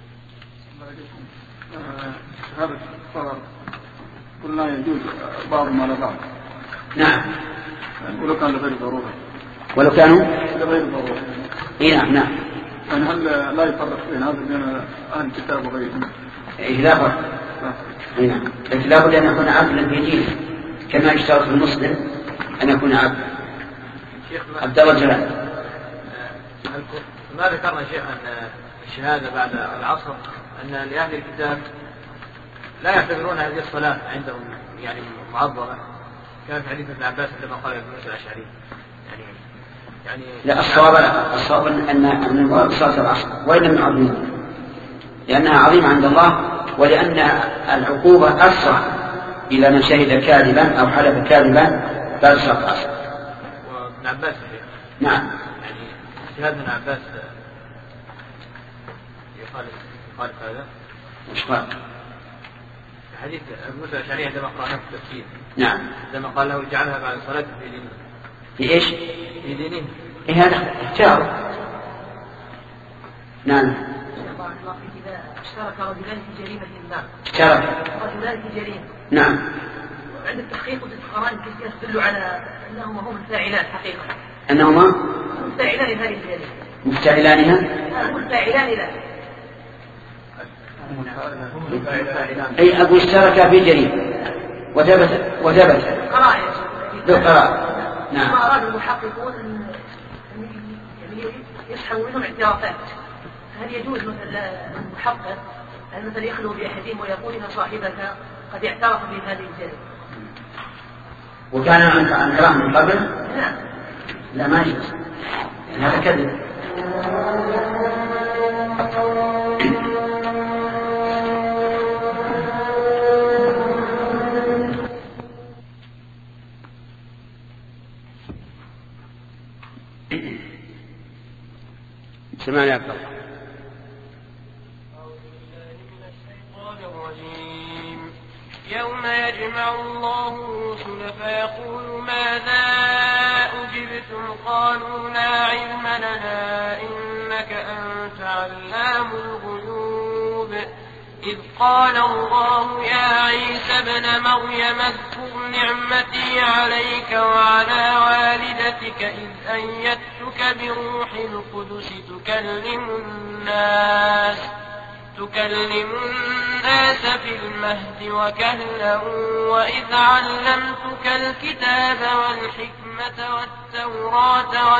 D: هذا الصغر قلنا يجوز بعض ما لا بعض.
A: نعم.
D: ولو كان لغير ضرورة.
A: ولو كانوا
D: لغير ضرورة.
A: إيه نعم نعم.
D: يعني هل لا يفرق بين هذا بين أهل الكتاب وغيرهم؟
A: إيه لا فرق. إيه نعم. لكن لا بد أن يكون عبدا في دينه كما يشترط المسلم أن يكون عبدا. عبد الله جلال.
E: ما ذكرنا شيء أن الشهادة بعد العصر أن لأهل الكتاب لا يعتبرون هذه الصلاة عندهم يعني معظمة، كان في حديث ابن عباس لما قال ابن موسى الأشعري يعني يعني
A: لا الصواب لا الصواب أن أن المراد صلاة العصر وإن لم يعظمها لأنها عظيمة عند الله، ولأن العقوبة أسرع إلى من شهد كاذبا أو حلف كاذبا بعد صلاة العصر.
E: وابن عباس
A: نعم
E: يعني شهادة ابن عباس يخالف يخالف هذا
A: مش قال
E: حديث ابن موسى الأشعري عندما قرأناه في التفسير
A: نعم
E: عندما قال له اجعلها بعد صلاة في دينه
A: في إيش؟
E: في دينه
A: إيه هذا اختيار. نعم
F: اشترك رجلان في جريمة ما
A: اشترك
F: رجلان في جريمة
A: نعم
F: عند التحقيق وجدت قرائن كثيرة تدل على أنهما هم الفاعلان حقيقة
A: أنهما
F: مفتعلان هذه الجريمة
A: مفتعلانها
F: هم الفاعلان له
A: أي أبو اشترك في جريمة وثبت وثبت
F: قرائن
A: بالقرائن. نعم
F: ما أراد المحققون أن يعني يسحبوا منهم اعترافات. هل يجوز مثلا المحقق أن مثلا يخلو بأحدهم ويقول إن صاحبك قد اعترف بهذه الجريمة
A: وكان عن كلام من قبل؟
F: نعم
A: لا ما يجوز هذا كذب. سمعنا يا أبو
G: يوم يجمع الله الرسل فيقول ماذا أجبتم قالوا لا علم لنا إنك أنت علام الغيوب إذ قال الله يا عيسى ابن مريم اذكر نعمتي عليك وعلى والدتك إذ أيدتك بروح القدس تكلم الناس تكلم الناس في المهد وكهلا وإذ علمتك الكتاب والحكمة والتوراة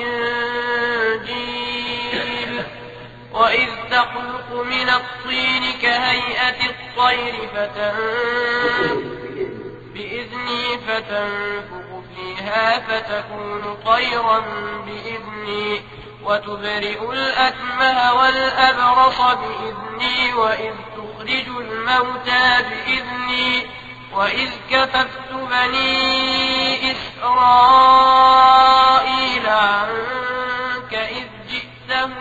G: والإنجيل وإذ تخلق من الطين كهيئة الطير فتنفخ بإذني فتنفخ فيها فتكون طيرا بإذني وتبرئ الأكمه والأبرص بإذني وإذ تخرج الموتى بإذني وإذ كففت بني إسرائيل عنك إذ جئتهم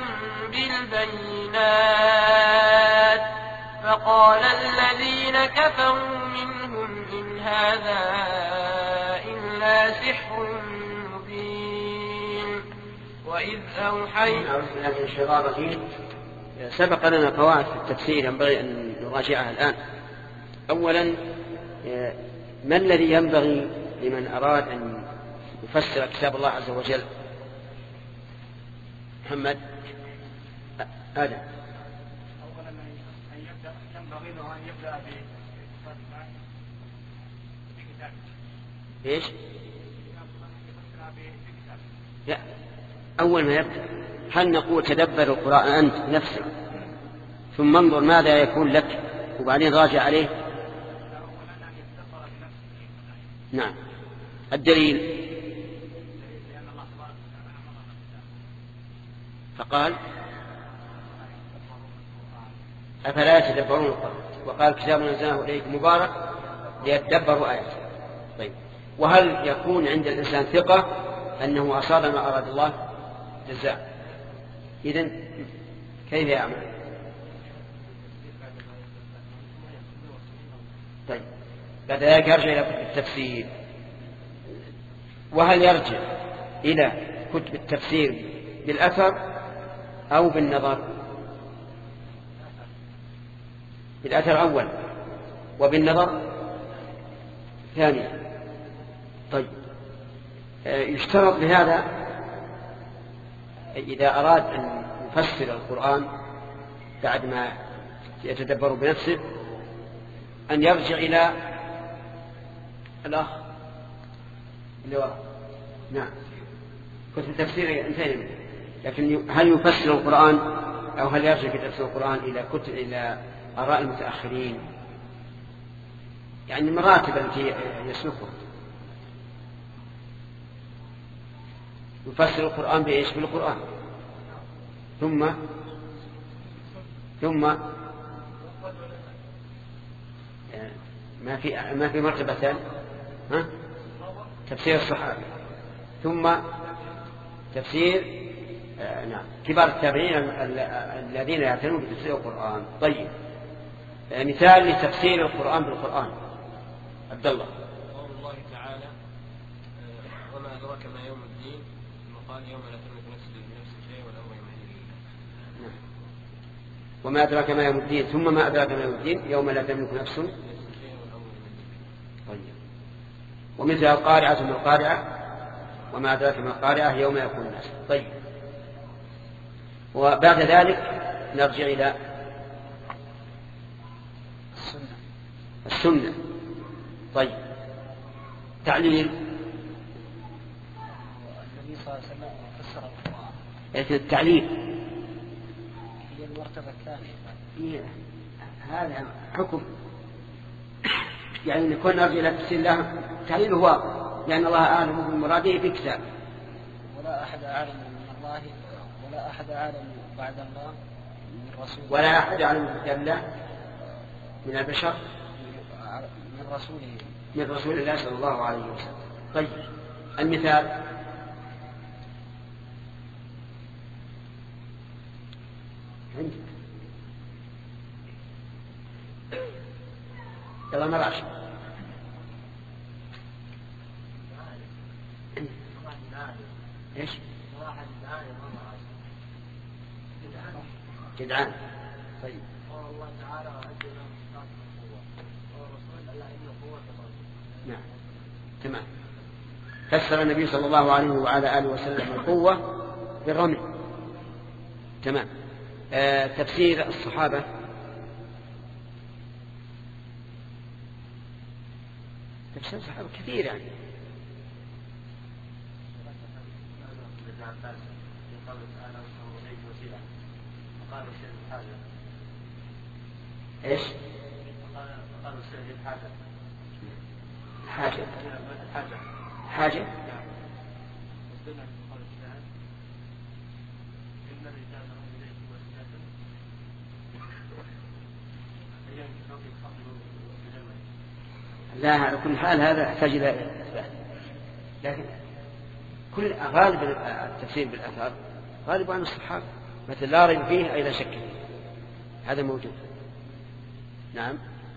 G: بالبينات فقال الذين كفروا منهم إن هذا إلا سحر مبين وإذ أوحينا
A: سبق لنا قواعد في التفسير ينبغي أن نراجعها الآن. أولا ما الذي ينبغي لمن أراد أن يفسر كتاب الله عز وجل؟ محمد آدم.
H: أولا أن يبدأ ينبغي له أن يبدأ بكتابه.
A: إيش؟ لا أول ما يبدأ هل نقول تدبر القرآن أنت نفسك ثم انظر ماذا يكون لك وبعدين راجع عليه؟ نعم. الدليل فقال أفلا يتدبرون القرآن وقال كتاب أنزلناه إليك مبارك ليتدبروا آياته. طيب وهل يكون عند الإنسان ثقة أنه أصاب ما أراد الله جزاء؟ إذن كيف يعمل؟ طيب بعد ذلك يرجع إلى التفسير. وهل يرجع إلى كتب التفسير بالأثر أو بالنظر؟ بالأثر أول وبالنظر ثانيا. طيب يشترط لهذا إذا أراد أن يفسر القرآن بعد ما يتدبر بنفسه أن يرجع إلى الأخ اللي وراء. نعم كنت التفسير انتهينا منه. لكن هل يفسر القرآن أو هل يرجع في تفسير القرآن إلى كتب إلى آراء المتأخرين؟ يعني مراتب التي يسلكها. يفسر القرآن بإيش؟ بالقرآن، ثم ثم ما في ما في مرتبتان، ها؟ تفسير الصحابة ثم تفسير آه نعم كبار التابعين الذين يعتنون بتفسير القرآن. طيب، آه مثال لتفسير القرآن بالقرآن. عبد الله.
B: قول الله تعالى آه وما أدراك ما يوم الدين، ثم قال يوم لا تملك نفس لنفس شيء والأمر يومئذ لله.
A: نعم. وما أدراك ما يوم الدين، ثم ما أدراك ما يوم الدين يوم لا تملك نفس. طيب. ومثل القارعة من القارعة وما أدراك ما القارعة يوم يكون الناس. طيب، وبعد ذلك نرجع إلى
H: السنة.
A: السنة. طيب، تعليل
H: النبي صلى الله عليه وسلم فسر القرآن.
A: التعليل
H: هي المرتبة الثانية.
A: هذا حكم، يعني نكون نرجع إلى تفسير الله. تعليله واضح لأن الله أعلم بمراده في كتابه.
H: ولا أحد أعلم من الله ولا أحد أعلم بعد الله من رسوله.
A: ولا أحد أعلم من كتاب الله من البشر
H: من رسوله
A: من رسول الله صلى الله عليه وسلم. طيب، المثال عندك يلا مراش. ايش؟ جدعان. طيب.
H: الله تعالى أجل القوة والرسول ألا إن القوة تضل.
A: نعم، تمام. فسر النبي صلى الله عليه وعلى آله وسلم القوة بالرمي. تمام. آه تفسير الصحابة. تفسير الصحابة كثير يعني. ايش؟
E: قالوا السيد الحاجة.
A: حاجة.
E: حاجة.
A: حاجة. لا، على كل حال هذا يحتاج إلى إثبات، لكن كل غالب التفسير بالأثار غالب عن الصحابة، مثل لا ريب فيه أي لا شك فيه، هذا موجود. نعم.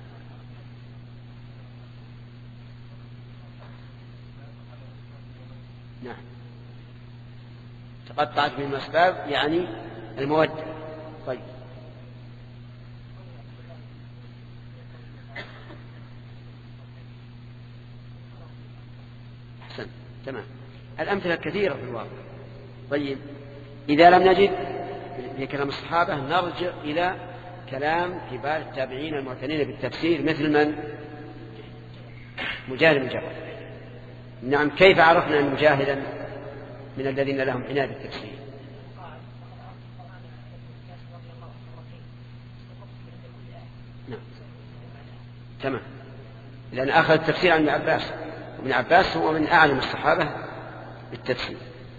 A: نعم، تقطعت من الأسباب يعني المودة. طيب، أحسن، تمام. الأمثلة كثيرة في الواقع. طيب، إذا لم نجد في كلام الصحابة نرجع إلى كلام كبار التابعين المعتنين بالتفسير مثل من؟ مجاهد بن جبر. نعم، كيف عرفنا أن مجاهدا من الذين لهم عناية بالتفسير؟ نعم، تمام، لأن أخذ التفسير عن ابن عباس، وابن عباس هو من أعلم الصحابة بالتفسير.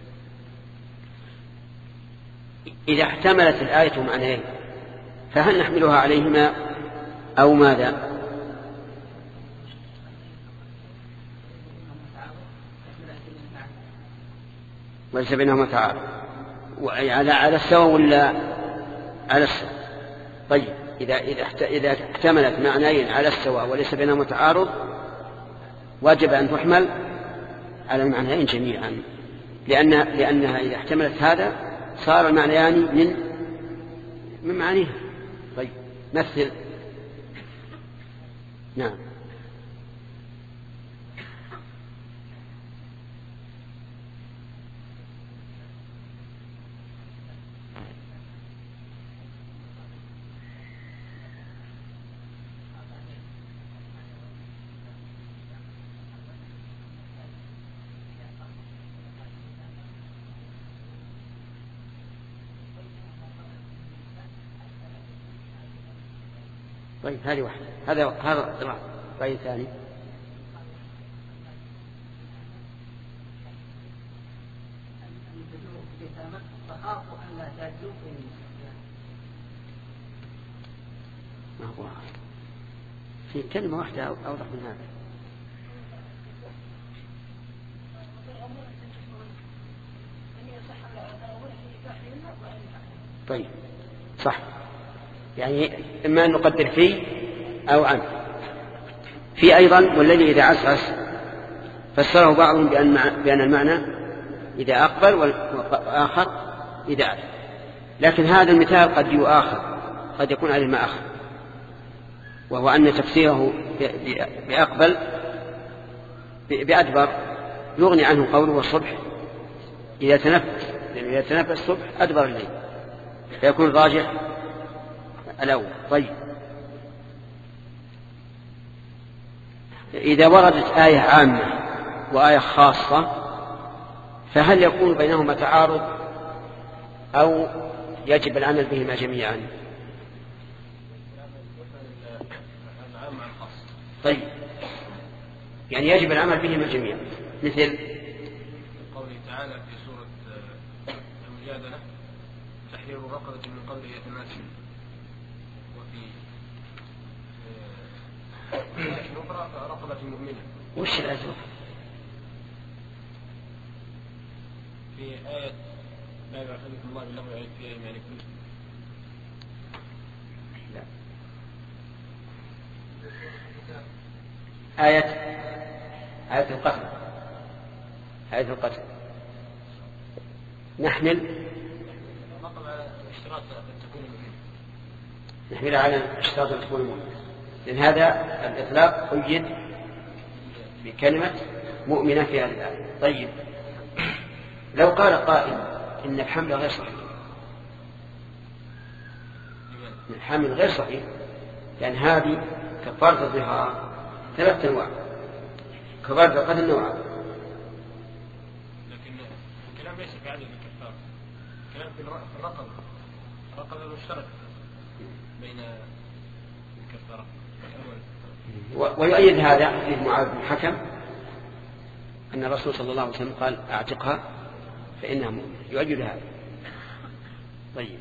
A: إذا احتملت الآية معنيين فهل نحملها عليهما أو ماذا؟ وليس بينهما تعارض، على على السواء ولا على السواء؟ طيب، إذا إذا احتملت معنيين على السواء وليس بينهما تعارض واجب أن تحمل على المعنيين جميعا، لأنها لأنها إذا احتملت هذا صار المعنيان من من معانيها. طيب، مثل. نعم. طيب هذه واحدة. هذا هذا رأي ثاني. في كلمة واحدة أوضح من هذا. طيب صح، يعني إما أن نقدر فيه أو عنه. في أيضا والذي إذا عسعس فسره بعضهم بأن, بأن المعنى إذا أقبل والآخر إذا عسعس، لكن هذا المثال قد يؤاخذ، قد يكون عليه ما أخذ، وهو أن تفسيره بأقبل بأدبر يغني عنه قوله والصبح إذا تنفس، لأنه إذا تنفس الصبح أدبر الليل، فيكون راجح الأول. طيب إذا وردت آية عامة وآية خاصة فهل يكون بينهما تعارض أو يجب العمل بهما جميعا؟ طيب يعني يجب العمل بهما جميعا، مثل
E: قوله تعالى في سورة المجادلة تحرير رقبة من قبل يتماسك، وفي آية أخرى رقبة مؤمنة.
A: وش الأزرق؟
E: في آية لا يعلمكم الله بالله ويعيد في أيمانكم.
A: لا. آية آية القتل، آية القتل نحمل نحمل على اشتراط أن تكون مؤمنة، لأن هذا الإطلاق قيد بكلمة مؤمنة في هذه الآية. طيب لو قال قائل إن الحمل غير صحيح، الحمل غير صحيح، لأن هذه كفارة الظهار ثلاث أنواع، كفارة القتل نوعان.
E: لكن الكلام ليس في عدد الكفارة، الكلام في الرقبة، الرقبة المشتركة بين الكفارة.
A: ويؤيد هذا حديث معاذ بن الحكم أن الرسول صلى الله عليه وسلم قال أعتقها فإنها مؤمنة، يؤيد هذا. طيب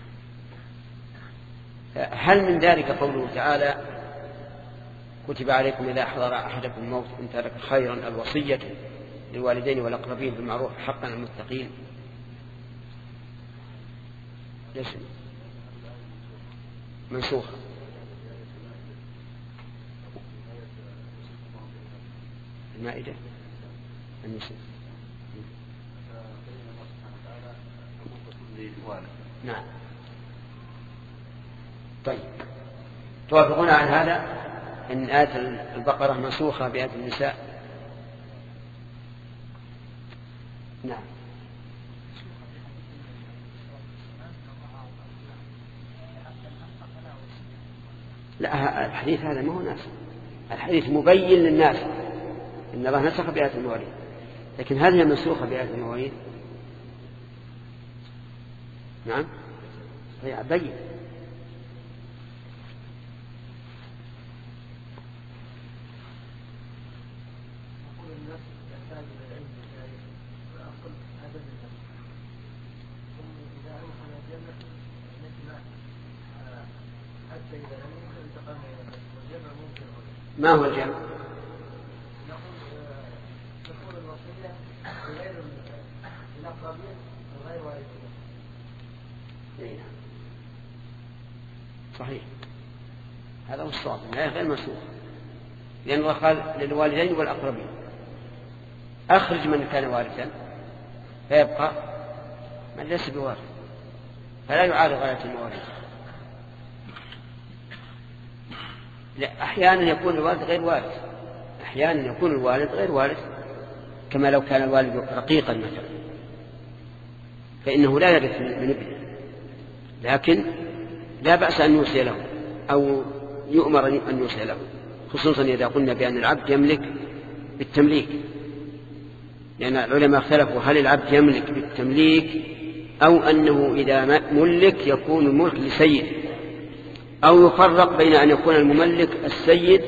A: هل من ذلك قوله تعالى كتب عليكم إذا حضر أحدكم الموت إن ترك خيرا الوصية للوالدين والأقربين بالمعروف حقا على المتقين؟ ليش منسوخة؟ المائدة النساء. نعم. طيب توافقون على هذا إن آية البقرة منسوخة بآية النساء؟ نعم. لا الحديث هذا ما هو ناسخ، الحديث مبين للناس إن الله نسخ بآية المواريث، لكن هل هي منسوخة بآية المواريث؟ نعم هي بين. ما هو الجمع؟
F: تكون الوصية غير الأقربين وغير والدين.
A: صحيح، هذا هو الصواب، لا غير منسوخ، لأن الله قال للوالدين والأقربين أخرج من كان وارثا فيبقى من ليس بوارث، فلا يعارض غاية المواريث. لا أحيانا يكون الوالد غير وارث، أحيانا يكون الوالد غير وارث، كما لو كان الوالد رقيقا مثلا فإنه لا يرث من ابنه، لكن لا بأس أن يوصي له أو يؤمر أن يوصي له، خصوصا إذا قلنا بأن العبد يملك بالتمليك، لأن العلماء اختلفوا هل العبد يملك بالتمليك أو أنه إذا ملك يكون الملك لسيده، أو يفرق بين أن يكون المملك السيد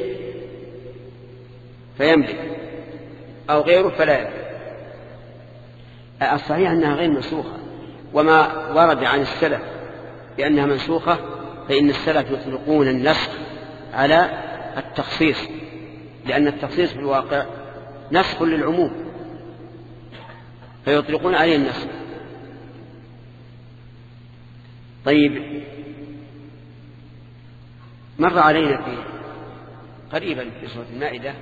A: فيملك أو غيره فلا يملك. الصحيح أنها غير منسوخة، وما ورد عن السلف بأنها منسوخة فإن السلف يطلقون النسخ على التخصيص، لأن التخصيص في الواقع نسخ للعموم فيطلقون عليه النسخ. طيب، مر علينا في قريبا في سورة المائدة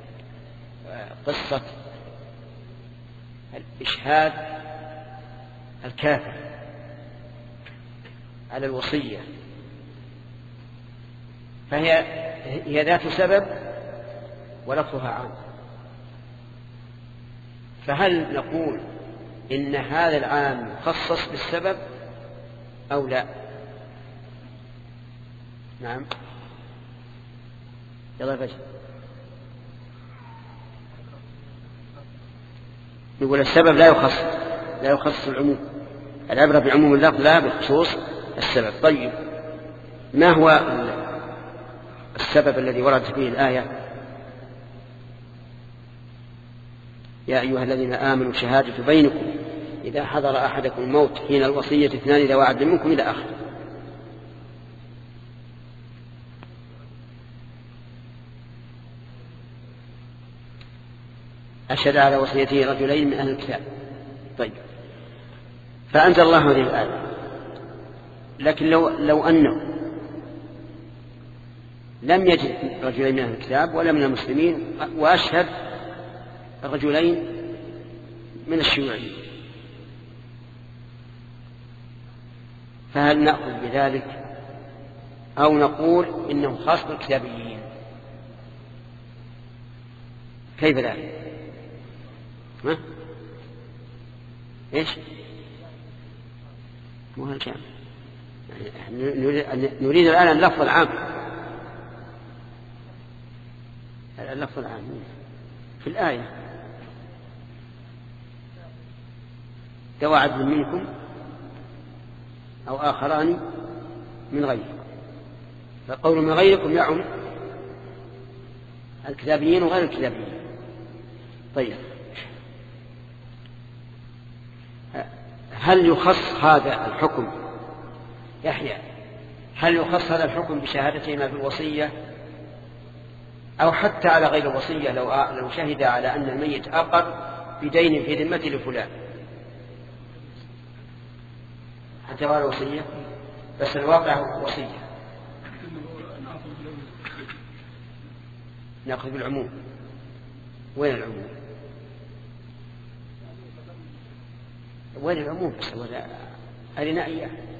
A: قصة الإشهاد الكافر على الوصية، فهي هي ذات سبب ولفظها عام. فهل نقول إن هذا العام مخصص بالسبب أو لا؟ نعم، يلا فجأة يقول السبب لا يخص لا يخص العموم، العبرة بعموم اللفظ لا بخصوص السبب. طيب، ما هو السبب الذي وردت فيه الآية؟ يا أيها الذين آمنوا شهادة بينكم إذا حضر أحدكم الموت حين الوصية اثنان ذوي عدل منكم إلى آخره. أشهد على وصيته رجلين من أهل الكتاب. طيب، فأنزل الله هذه الآية، لكن لو, لو أنه لم يجد رجلين من أهل الكتاب ولا من المسلمين وأشهد رجلين من الشيوعيين، فهل نأخذ بذلك أو نقول إنه خاص بالكتابيين؟ كيف ذلك؟ ما؟ إيش؟ مو هالكلام، نريد الآن اللفظ العام، اللفظ العام في الآية ذوي عدل منكم أو آخران من غيركم، فقول من غيركم يعم الكتابيين وغير الكتابيين. طيب، هل يخص هذا الحكم يحيى هل يخص هذا الحكم بشهادتهما في الوصية أو حتى على غير الوصية؟ لو لو شهد على أن الميت أقر بدين في ذمته لفلان حتى على الوصية، بس الواقع وصية، نأخذ بالعموم. وين العموم؟ وين العموم؟ بس أرنا إياه.